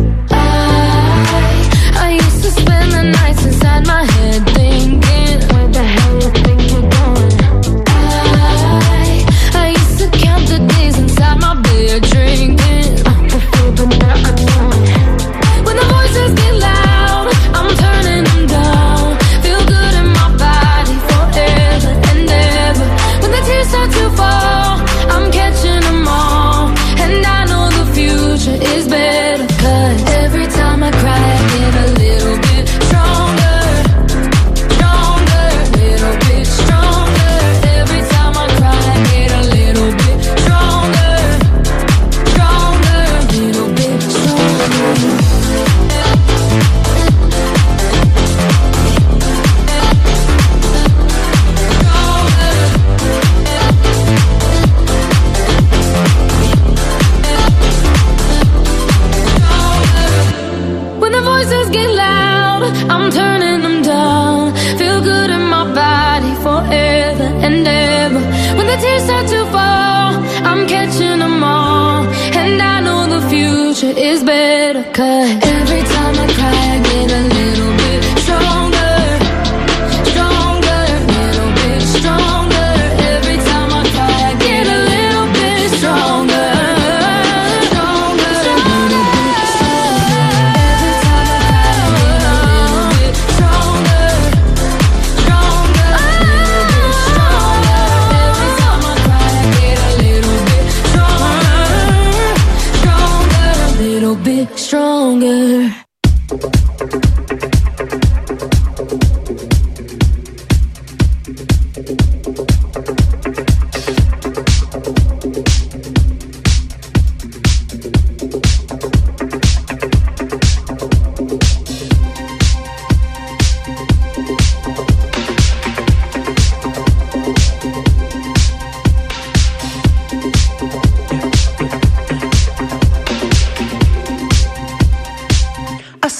Speaker 2: I used to spend the nights inside my head thinking, where the hell you think you're going? I, I used to count the days inside my bed drinking. I prefer, but now I know. When the voices get loud, I'm turning them down. Feel good in my body forever and ever. When the tears start to fall, I'm catching them all. And I know the future is better, 'cause every time I cry I get a little bit stronger, stronger, little bit stronger. Every time I cry I get a little bit stronger, stronger, little bit stronger. When the voices get loud, I'm turning them down. Feel good in my body forever and ever. When the tears start to fall, I'm catching them all. And I know the future is better, 'cause every time I cry I get a little bit stronger, stronger, little bit stronger. Every time I cry I get a little bit stronger, stronger, little bit stronger. Every time I cry I get a little bit stronger, stronger, little bit stronger. Every time I cry I get a little bit stronger, stronger, little bit stronger.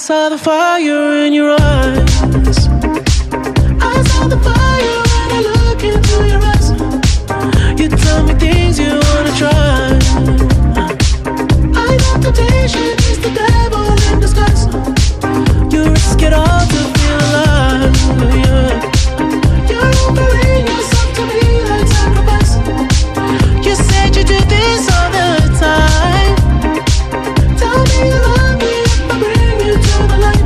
Speaker 11: saw the fire in your eyes. I saw the fire when I look into your eyes. You tell me things you wanna try. I know temptation is the devil in disguise. You risk it all to feel alive, yeah. You're offering yourself to me like sacrifice. You said you do this all the time. Tell me you love me if I bring you to the light.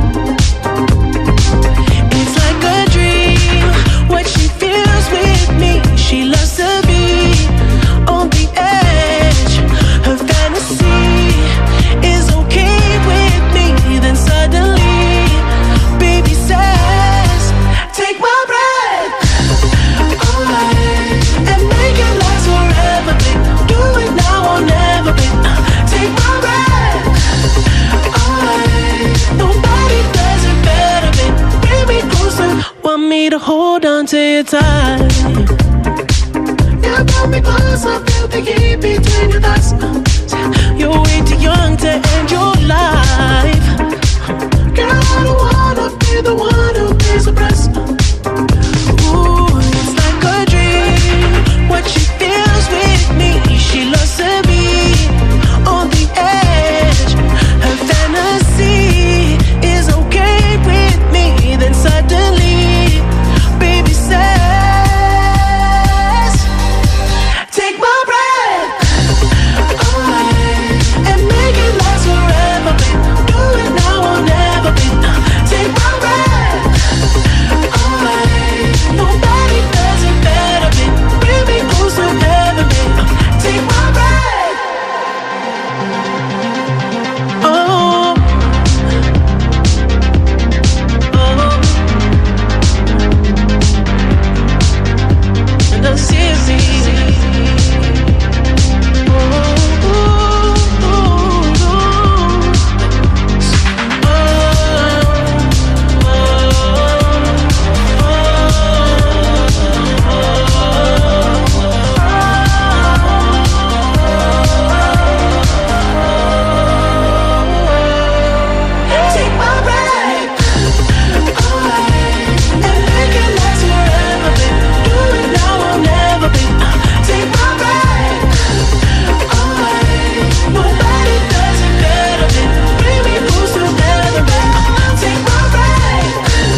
Speaker 11: It's like a dream, what she feels with me. She loves to be on the edge. Her fantasy is okay with me. Then suddenly, baby says, take my breath away and make it last forever, babe. Do it now or never, babe. Take my breath away. Nobody does it better, babe. Bring me closer, want me to hold on to you tight. You brought me close, I feel the heat between your thighs. You're way too young to end your life. Girl, I don't wanna be the one who pays the price. Ooh, it's like a dream, what she feels with me. She loves to be on the edge. Her fantasy is okay with me. Then suddenly, baby says, take my breath away and make it last forever, babe. Do it now or never, babe. Take my breath away. Nobody does it better, babe. Bring me closer, never, babe. Take my breath. Oh, oh, and I'm serious. Take my breath away and make it last forever, babe. Do it now or never, babe. Take my breath away. Nobody does it better, babe. Bring me closer, never, babe. Take my breath.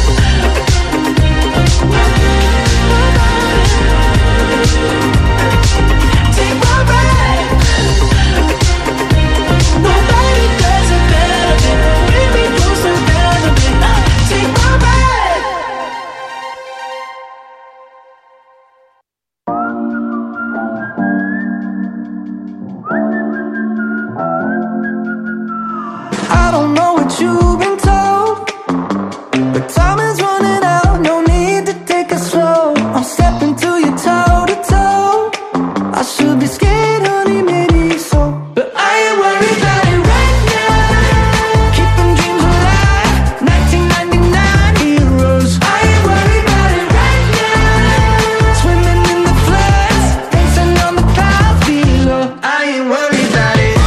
Speaker 11: Take my breath. Nobody does it better, babe. Bring me closer, never, babe. Take my breath.
Speaker 9: I don't know what you've been told, but time is running out. No need to take it slow. I'm stepping to you toe to toe. I should be scared, honey, maybe so, but I ain't worried about it right now. Keeping dreams alive, nineteen ninety-nine heroes. I ain't worried about it right now. Swimming in the floods, dancing on the clouds below. I ain't worried about it.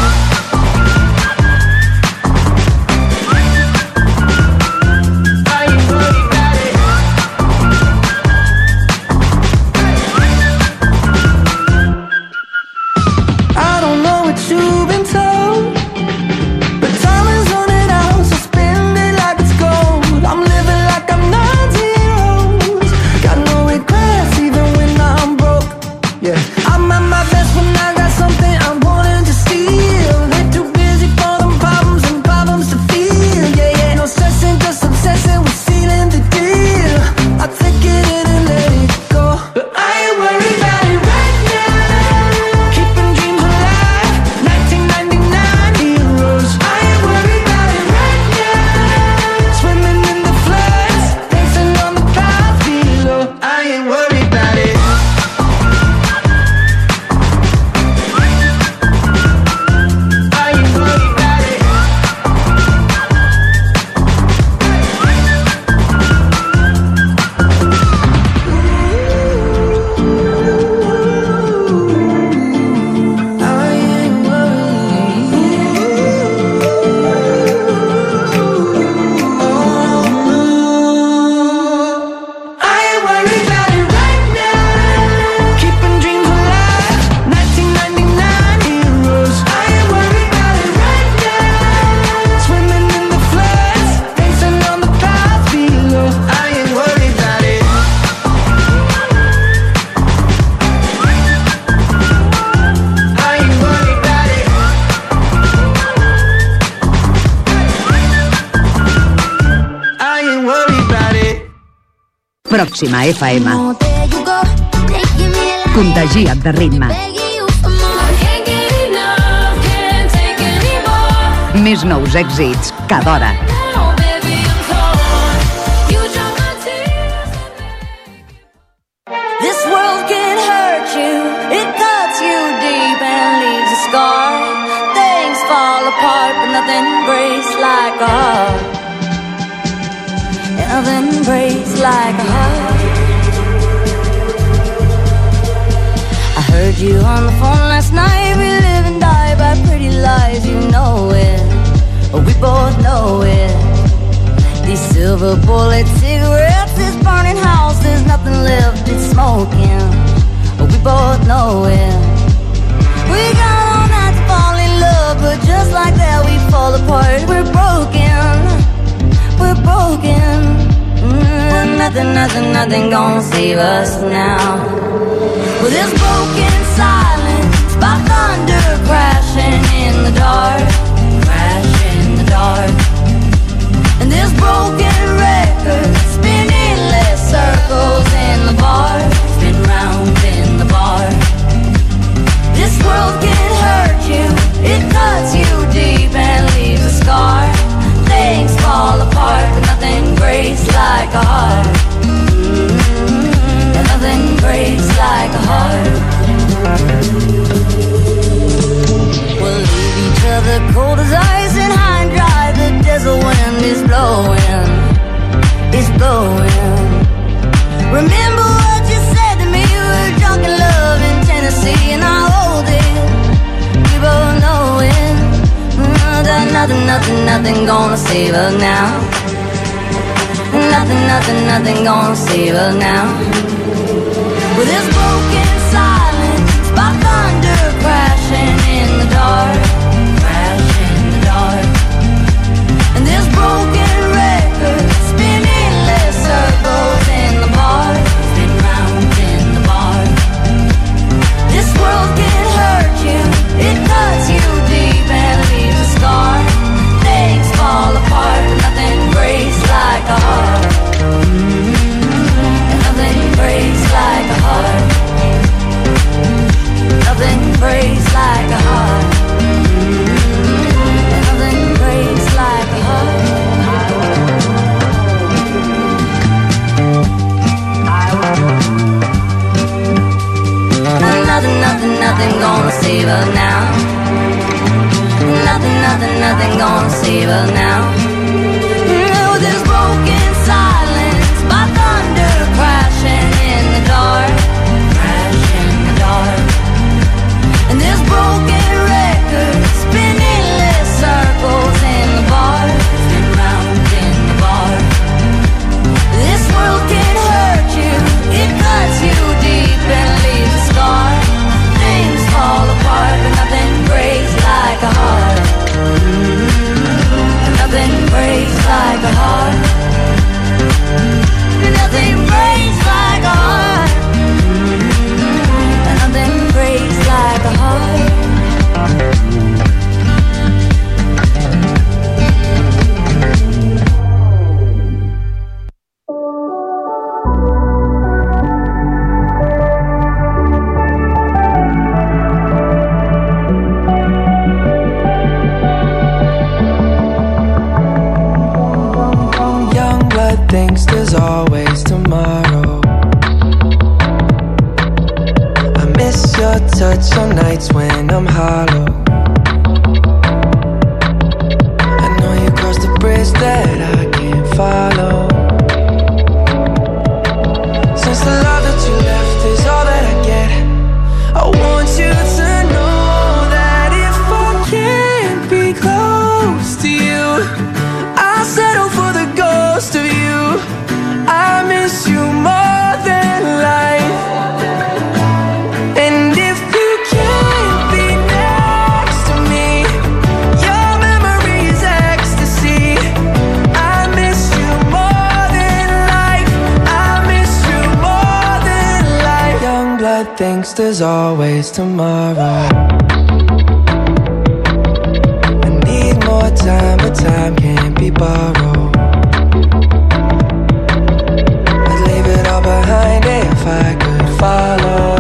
Speaker 9: I ain't worried about it. I don't know what you've been told, but time is running out, so spend it like it's gold. I'm living like I'm nine zeros. Got no regrets even when I'm broke. Yeah, I'm at my best when I got something I'm wanting to steal. Way too busy for them problems and problems to feel. Yeah, yeah, no stressing, just obsessing with sealing the deal. I take it in and let it go, but I ain't worried about it right now. Keeping dreams alive, nineteen ninety-nine heroes. I ain't worried about it right now. Swimming in the floods, dancing on the clouds below. I ain't worried about it.
Speaker 3: Pròxima F M. Contagia't de ritme. Més nous èxits cada hora.
Speaker 1: This world can hurt you, it cuts you deep and leaves a scar. Things fall apart, but nothing breaks like a heart. Nothing breaks like a heart. I heard you on the phone last night. We live and die by pretty lies, you know it. We both know it. These silver bullet cigarettes, this burning house, there's nothing left, it's smoking. We both know it. We got all night to fall in love, but just like that we fall apart. We're broken, we're broken. Mm, nothing, nothing, nothing gonna save us now. Well, this broken silence by thunder crashing in the dark, crashing in the dark. And this broken record spinning less circles in the bar, spin round in the bar. This world can hurt you, it cuts you deep and leaves a scar. Things fall apart, but nothing breaks like a heart. Mm-hmm. And nothing breaks like a heart. We'll leave each other cold as ice and high and dry. The desert wind is blowing, it's blowing. Remember what you said to me, we were drunk in love in Tennessee, and I hold it, we both know it. Mm, that nothing, nothing, nothing gonna save us now. Nothing, nothing, nothing gonna save us now. With this broken silence by thunder crashing in the dark, crashing in the dark. And this broken record spinning less circles in the bar, spin round in the bar. This world can hurt you, it cuts you deep and leaves a scar. Things fall apart, but nothing breaks like a heart. Mm-hmm. And nothing breaks like a heart. Nothing breaks like a heart. Mm-hmm. And nothing breaks like a heart. Nothing, nothing, nothing gonna save us now. Nothing, nothing, nothing gonna save us now. No, this broken silence by thunder crashing in the dark, crashing in the dark. And this broken record spinning less circles in the bar, spin round in the bar. This world can hurt you, it cuts you deep and leaves a scar. Things fall apart, but nothing breaks like a heart. Mm-hmm. Nothing breaks like a heart. Nothing breaks like a heart. Mm-hmm. Nothing breaks like a heart.
Speaker 9: Thinks there's always tomorrow. I miss your touch on nights when I'm hollow. I know you crossed the bridge that I can't follow. Since the love that you left is all that I get, I want you to know that if I can't be close to you, I'll settle for the ghost of you. I miss you more than life. And if you can't be next to me, your memory's ecstasy. I miss you more than life. I miss you more than life. Young blood thinks there's always tomorrow. I need more time, but time can't be borrowed.
Speaker 11: if I could follow.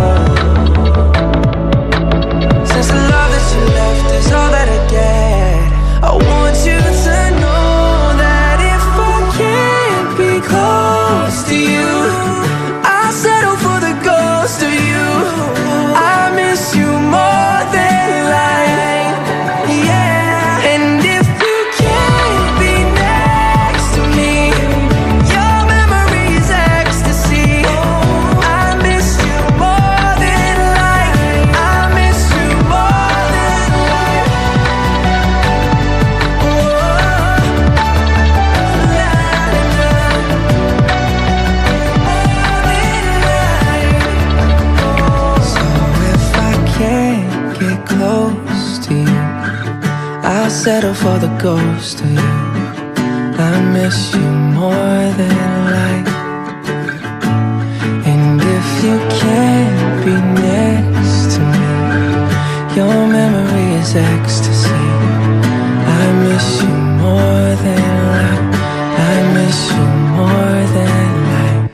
Speaker 11: Since the love that you left is all that I get, I want you to know that if I can't be close to you, I'll settle for the ghost of you. I miss you more than life, yeah. And if you can't be next to me, your memory is ecstasy. I miss you more than life. I miss you more than life. So if I can't get close to you, I'll settle for the ghost of you. I miss you more than life. And if you can't be next to me, your memory is ecstasy. I miss you more than life. I miss you more than life.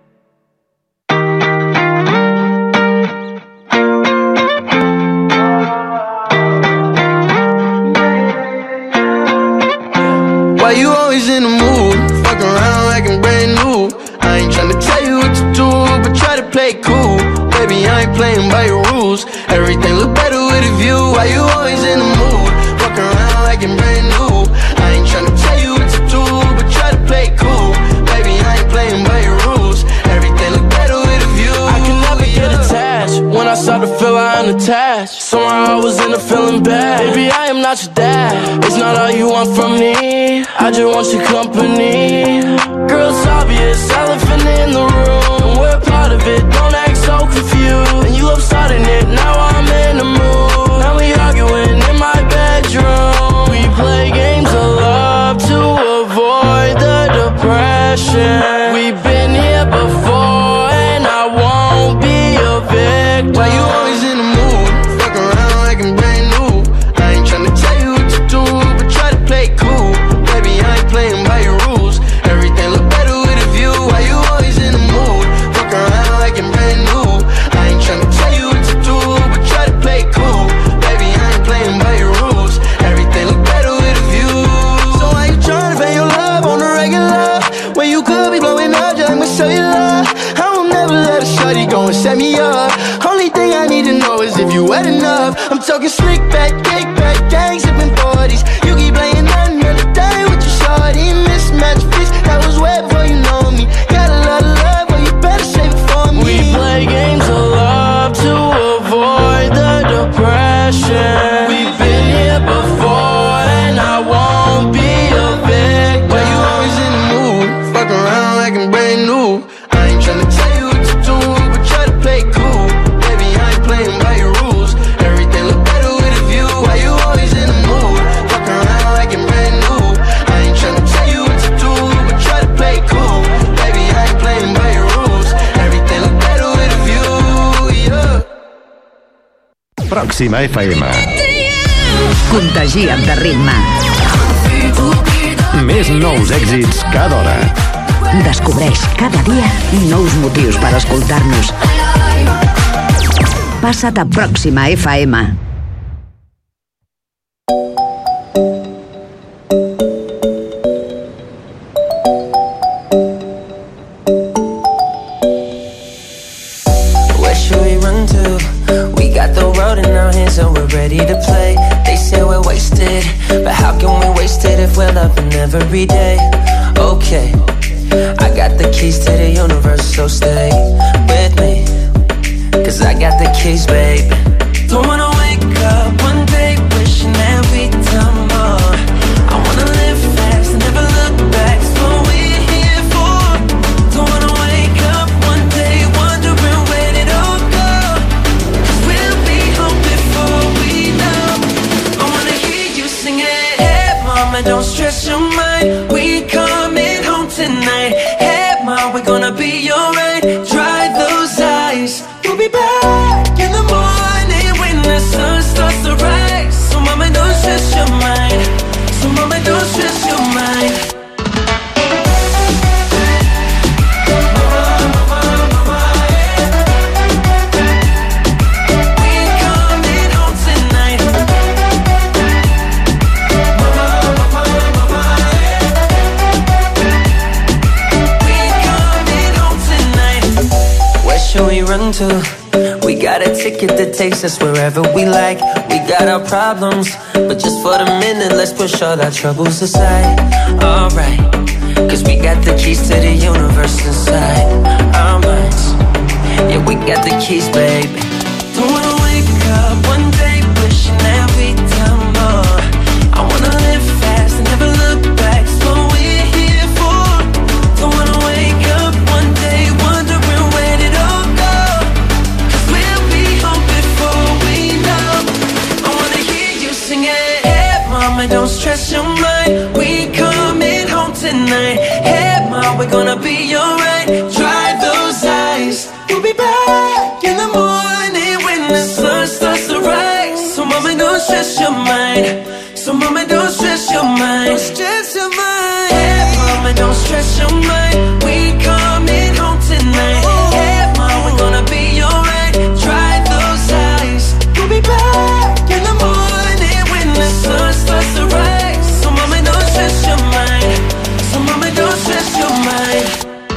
Speaker 11: Why you always in the mood? Fuck around like I'm brand new. I ain't tryna tell you what to do, but try to play cool. Baby, I ain't playing by your rules. Everything look better with a view. Why you always in the mood? Fuck around like I'm brand new. I ain't tryna tell you what to do, but try to play cool. Baby, I ain't playing by your rules. Everything look better with a view. I can never get attached. When I start to feel I unattached, somehow I was in a feeling bad. Baby, I am not your dad. It's not all you want from me. I just want your company. Girl, it's obvious, elephant in the room. We're part of it, don't act so confused. And you love starting it, now I'm in the mood. Now we arguing in my bedroom. We play games of love to avoid the depression. We've been here before and I won't be a victim. Why you always in the mood? Fuck around like I'm brand new. I ain't tryna tell you what to do, but try to play cool. Baby, I ain't playing by your rules. Everything look better with a view. Why you always in the mood? Fuck around like I'm brand new. I ain't tryna tell you what to do, but try to play cool. Baby, I ain't playing by your rules. Everything look better with a view. So why you tryna pay your love on the regular when you could be blowing up just like my cellular? I will never let a shorty go and set me up. Only thing I need to know is if you wet enough. I'm talking slick back, kick back, gang sipping forties. You keep playing another day with your shorty. Mismatch fish, that was wet before you know me. Got a lot of love, but you better save it for me. We play games of love to avoid the depression. We've been here before and I won't be a victim. Why you always in the mood? Fuck around like I'm brand new. I ain't tryna tell you what to do, but try to play cool. Baby, I ain't playing by your rules. Everything look better with a view. Why you always in the mood? Fuck around like I'm brand new. I ain't tryna tell you what to do, but try to play cool. Baby, I ain't playing by your rules. Everything look better with a view, yeah.
Speaker 17: Pròxima F M.
Speaker 3: Contagia't de ritme.
Speaker 17: Més nous èxits cada hora.
Speaker 3: Descobreix cada dia nous motius per escoltar-nos. Passa't a Pròxima F M.
Speaker 11: Where should we run to? We got the road in our hands and we're ready to play. They say we're wasted, but how can we waste it if we're loving every day? Okay, I got the keys to the universe, so stay with me, cause I got the keys, babe. Don't wanna wake up one day wishing that we'd done more. I wanna live fast and never look back, that's what we're here for. Don't wanna wake up one day wondering where did it all go, cause we'll be home before we know. I wanna hear you sing it. Hey mama, don't stress your mind, we coming home tonight. Hey mama, we're gonna be alright. Dry those eyes, we'll be back in the morning when the sun starts to rise. So mama, don't stress your mind. So mama, don't stress your mind. Mama, mama, mama,
Speaker 6: to. We got a ticket that takes us wherever we like. We got our problems, but just for the minute, let's push all our troubles aside. Alright, cause we got the keys to the universe inside our minds. Yeah, we got the keys, baby. Don't wanna wake up one day wishing that we'd done more. I wanna live fast and never look back. It's what we're here for. Don't wanna wake up one day wondering where did it all go. Cause we'll be home before we know. I wanna hear you sing it. Hey mama, don't stress your mind. We coming home tonight. Hey mama, we're gonna be alright. Dry those eyes. We'll be back in the morning when the sun starts to rise. So mama, don't stress your mind. So mama, don't stress your mind. Don't stress your mind. Hey mama, don't stress your mind. We coming home tonight. Hey mama, we're gonna be alright. Dry those eyes. We'll be back in the morning when the sun starts to rise. So mama, don't stress your mind. So mama, don't stress your mind.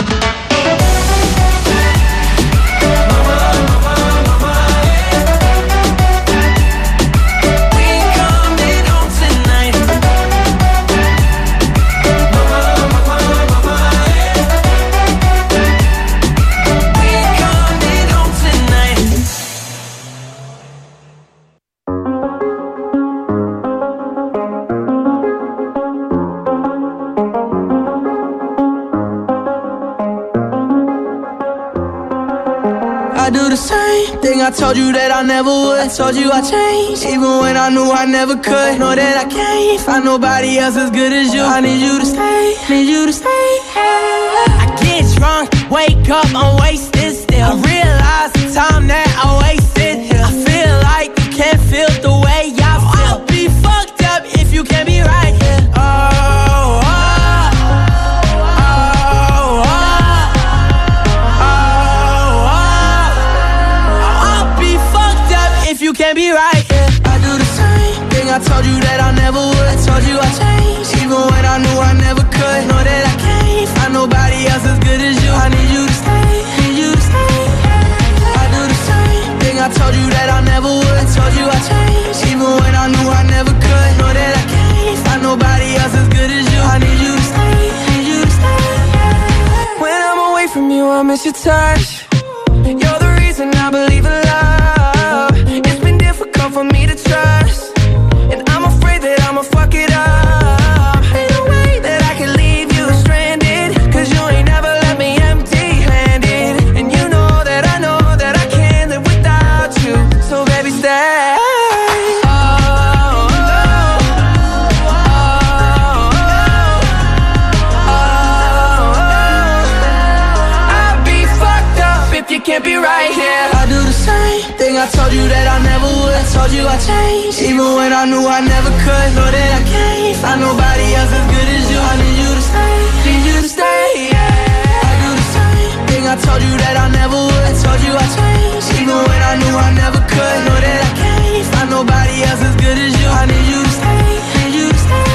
Speaker 11: I do the same thing I told you that I never would. I told you I changed, even when I knew I never could. Know that I can't find nobody else as good as you. I need you to stay, need you to stay. I get drunk, wake up, I'm wasted still. I realize the time that I wasted here. I feel like you can't feel the way I feel. I'll be fucked up if you can't be right here. Oh, oh. You can't be right, yeah. I do the same thing I told you that I never would. I told you I changed, even when I knew I never could. Know that I can't find nobody else as good as you. I need you to stay, need you to stay. I do the same thing I told you that I never would. I told you I changed, even when I knew I never could. Know that I can't find nobody else as good as you. I need you to stay, need you to stay. When I'm away from you, I miss your touch. You're the reason I believe in love. For me to trust, and I'm afraid that I'ma fuck it up. Ain't no way that I can leave you stranded, cause you ain't never left me empty-handed. And you know that I know that I can't live without you. So baby, stay. Oh, oh, oh, oh, oh. I'd be fucked up if you can't be right here. I do the same thing I told you that I never would. I told you I changed, even when I knew I never could. Know that I can't find nobody else as good as you. I need you to stay, need you to stay, yeah. I do the same thing I told you that I never would. I told you I changed, even when I knew I never could. Know that I can't find nobody else as good as you. I need you to stay, need you to stay,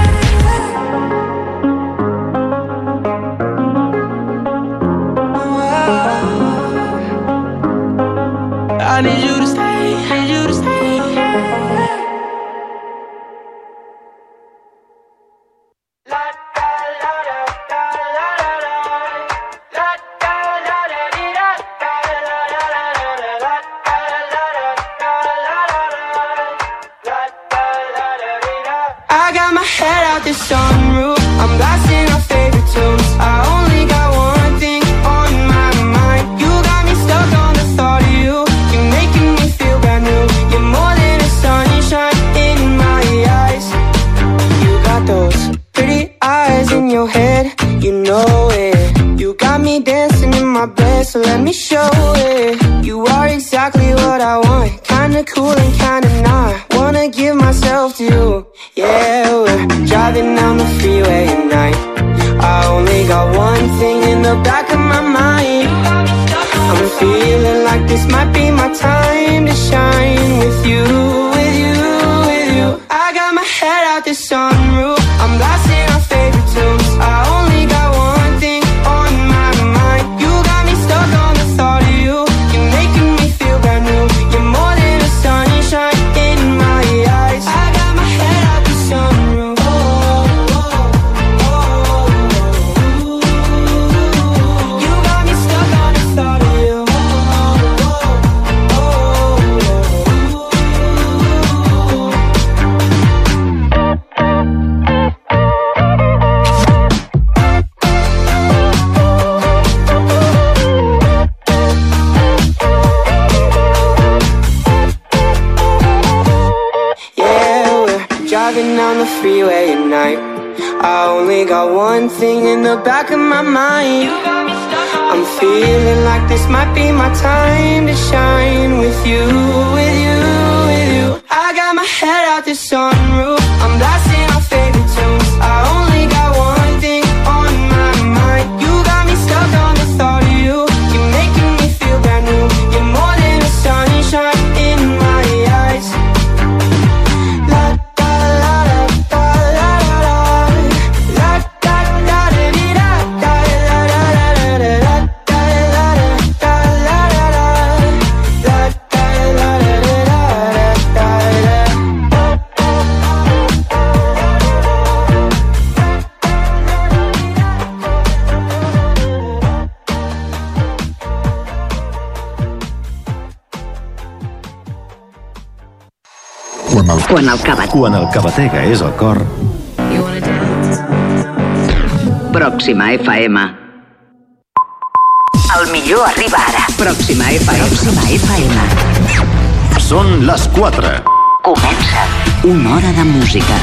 Speaker 11: yeah. I need you to stay, need you to stay. I got my head out the sunroof, I'm blasting our favorite tunes. I only got one thing on my mind. You got me stuck on the thought of you. You're making me feel brand new. You're more than a sunshine in my eyes. You got those pretty eyes in your head, you know it. You got me dancing in my bed, so let me show it. You are exactly what I want, kinda cool and kinda not. Wanna give myself to you. Yeah, we're driving down the freeway at night. I only got one thing in the back of my mind. I'm feeling like this might be my time to shine. With you, with you, with you. I got my head out the sunroof, I'm blasting our favorite tunes. I only got one thing on my mind. You got me stuck on the thought of you. You make
Speaker 18: driving down the freeway at night. I only got one thing in the back of my mind. I'm feeling like this might be my time to shine. With you, with you, with you. I got my head out the sunroof, I'm blasting our favorite tunes. I only got one thing on my mind. You got me stuck on the thought of you. You're making me feel brand new. You're more than a sunshine in my eyes. La da la da da la la la. La da da da dee da da la la la la la. La da la da da la la la. La da la da da da da da.
Speaker 17: Quan el,
Speaker 3: Quan el cabat...
Speaker 17: quan el que batega és el cor,
Speaker 3: Pròxima F M. El millor arriba ara. Pròxima F M. Pròxima F M.
Speaker 17: són les quatre.
Speaker 3: Comença una hora de música.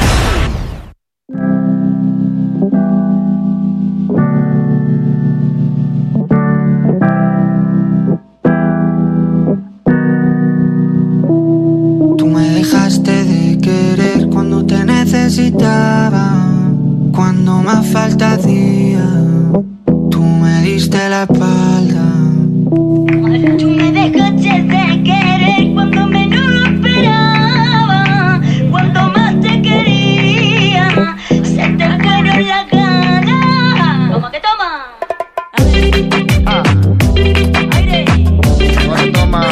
Speaker 9: Tú me dejaste de querer cuando te necesitaba, cuando más falta hacía. Tú me diste la espalda.
Speaker 19: Tú me dejaste de querer cuando menos lo esperaba, cuando más te quería, se te fueron las ganas. Toma que toma. Ah. Aire. Toma.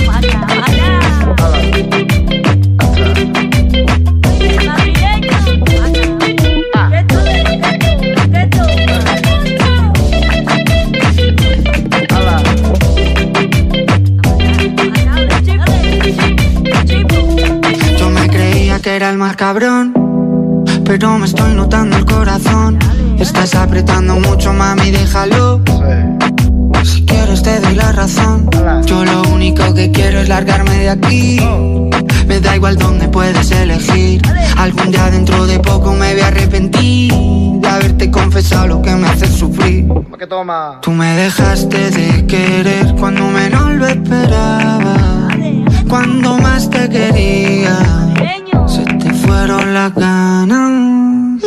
Speaker 9: Yo me creía que era el más cabrón, pero me estoy notando el corazón. Estás apretando mucho, mami, déjalo. Si quieres te doy la razón. Yo lo único que quiero es largarme de aquí. Me da igual dónde puedes elegir. Algún día dentro de poco me voy a arrepentir de haberte confesado lo que me hace sufrir. Tú me dejaste de querer cuando menos lo esperaba, cuando más te quería, se te fueron las ganas.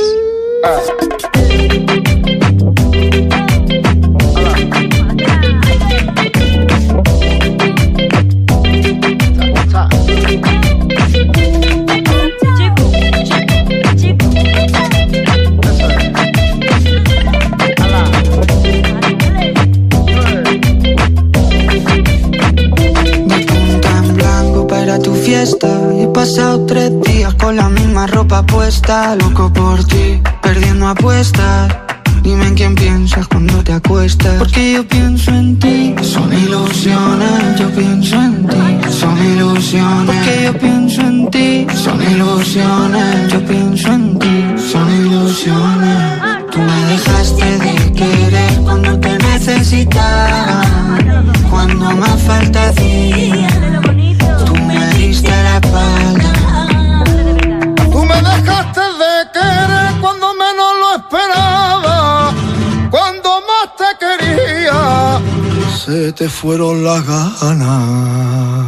Speaker 9: Tu fiesta y he pasado tres días con la misma ropa puesta, loco por ti, perdiendo apuestas. Dime en quién piensas cuando te acuestas, porque yo pienso en ti. Son ilusiones, yo pienso en ti. Son ilusiones, porque yo pienso en ti. Son ilusiones, yo pienso en ti. Son ilusiones. Tú me dejaste de querer cuando te necesitaba, cuando más falta hacía. Me diste la espalda.
Speaker 20: Tú me dejaste de querer cuando menos lo esperaba, cuando más te quería, se te fueron las ganas.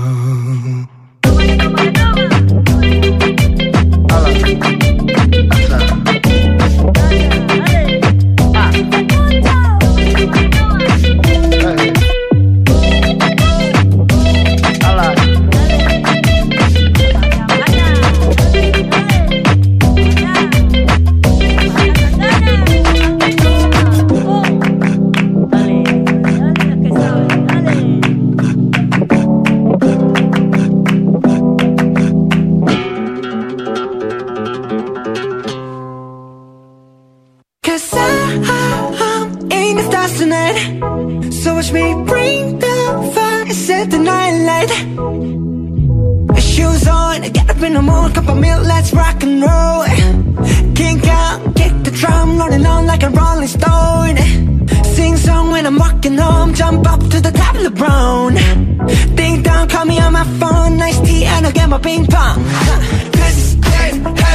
Speaker 9: So watch me bring the fire, set the night light. Shoes on, get up in the morning, cup of milk, let's rock and roll. Kink out, kick the drum, rolling on like a rolling stone. Sing song when I'm walking home, jump up to the top of the brown. Ding dong, call me on my phone, nice tea and I'll get my ping pong. This is dead heavy.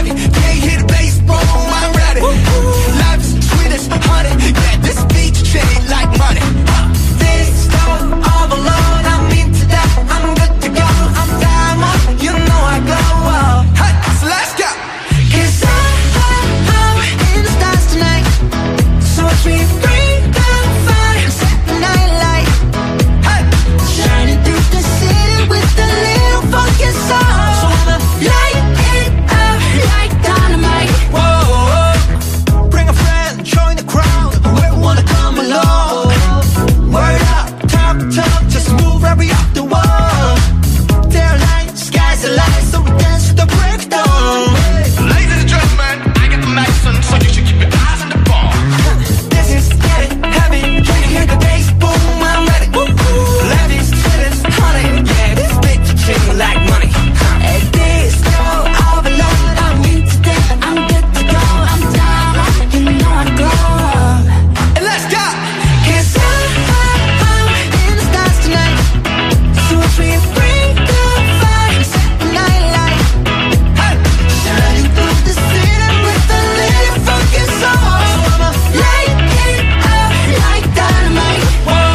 Speaker 6: heavy. Can't hear the bass, boom, I'm ready. Life is sweet as honey. Yeah, this beat chain like money. This love all alone, I'm into that. I'm good to go. I'm diamond, you know I glow up. Hey, so let's go. 'Cause I, I, I'm in the stars tonight. So watch me bring the fire, set the night light. Hey, shining through the city with a little funky soul. So I'ma light it up like dynamite. Whoa, bring a friend, join the crowd. Whoever wanna come along. Word up, top to top, just move right up the wall. They're light, sky's the light, so we dance to the breakdown.
Speaker 13: Ladies and gentlemen, I got the medicine, so you should keep your eyes on the ball.
Speaker 6: This is getting heavy. Can you hear the bass? Boom, I'm ready. Ladies, titties, honey, yeah, this bitch ching like money. And this girl all alone, I'm into that. I'm good to go. I'm down, you know I glow up. And let's go. 'Cause I, I, I'm in the stars tonight. So watch me bring the fire, set the night light. Hey, shining through the city with a little funky soul. So I'ma light it up like dynamite. Whoa,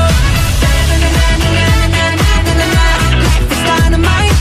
Speaker 6: life is dynamite.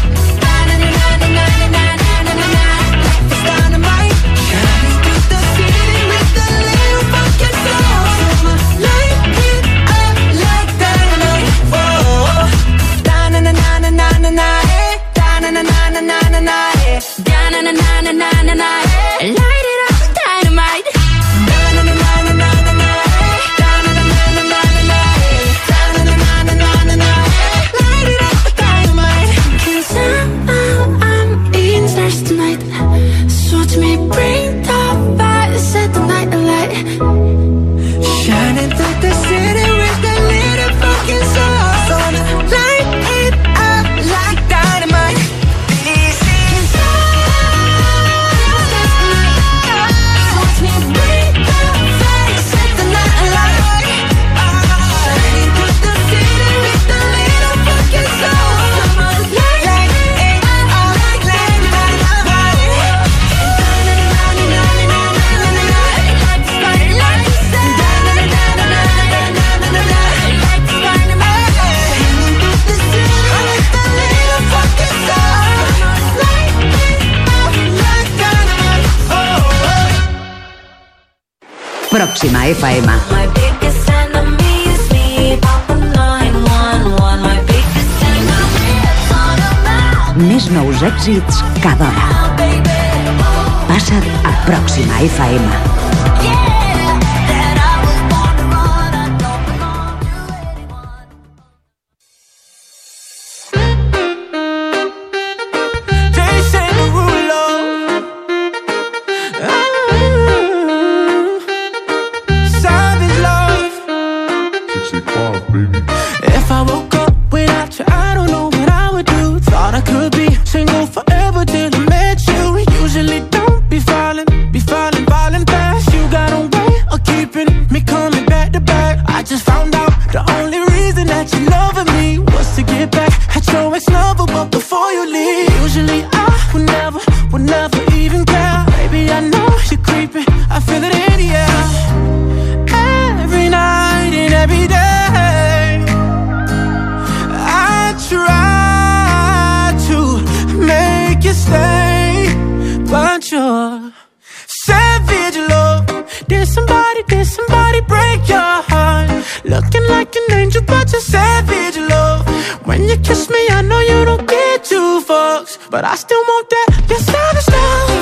Speaker 6: Life is dynamite. Shining through the city with a little funky soul. So I'ma light it up like dynamite. Whoa, da-na-na-na-na-na-na, eh. Da-na-na-na-na-na-na, eh. Da-na-na-na-na-na-na, eh. Light it up, dynamite. Da-na-na-na-na-na-na, eh. Da-na-na-na-na-na-na, eh. Da-na-na-na-na-na-na, eh. Light it up, dynamite. 'Cause I'm, I'm in stars tonight. So watch me bring the fire, set the night alight. Shining through the city with a little fucking soul. So I'ma light it up like dynamite. This is so watch me bring the fire, set the night alight. Shining through the city with a little fucking soul. So I'ma light it up like dynamite.
Speaker 3: Pròxima F M.
Speaker 1: My biggest enemy is me. Papa nine one one. My biggest enemy is all about.
Speaker 3: Més nous èxits cada hora. Passa't a Pròxima F M.
Speaker 6: Jason Derulo. Ah, savage love. If I woke up without you, I don't know what I would do. Thought I could be single forever till I met you. Usually don't be falling, be falling, falling fast. You got a way of keeping me coming back to back. I just found out the only reason that you loving me was to get back at your ex-lover, but before you leave, usually I would never, would never even care. Baby, I know you're creeping, I feel it in the air. Every night and every day, I try to make you stay, but you're savage love. Did somebody, did somebody break your heart? Looking like an angel, but you're savage love. When you kiss me, I know you don't get two fucks, but I still want that. Your savage love,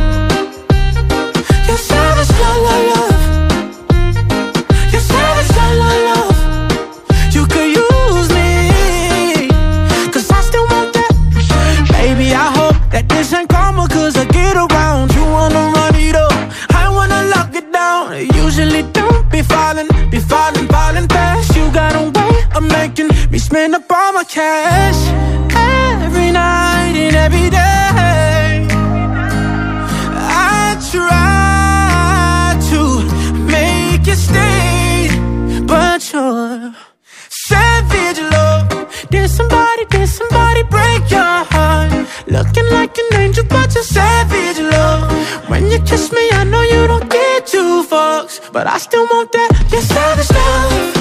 Speaker 6: your savage love, love, love. Your savage love, love, love. You could use me, 'cause I still want that. Baby, I hope that this ain't karma, 'cause I get around. You wanna run it up, I wanna lock it down. Usually don't be falling, be falling, falling fast. You got a way of making me spend up all my cash. Every night and every day, I try to make you stay, but you're savage love. Did somebody, did somebody break your heart? Looking like an angel, but you're savage love.
Speaker 11: When you kiss me, I know you don't get two fucks, but I still want that, just savage love.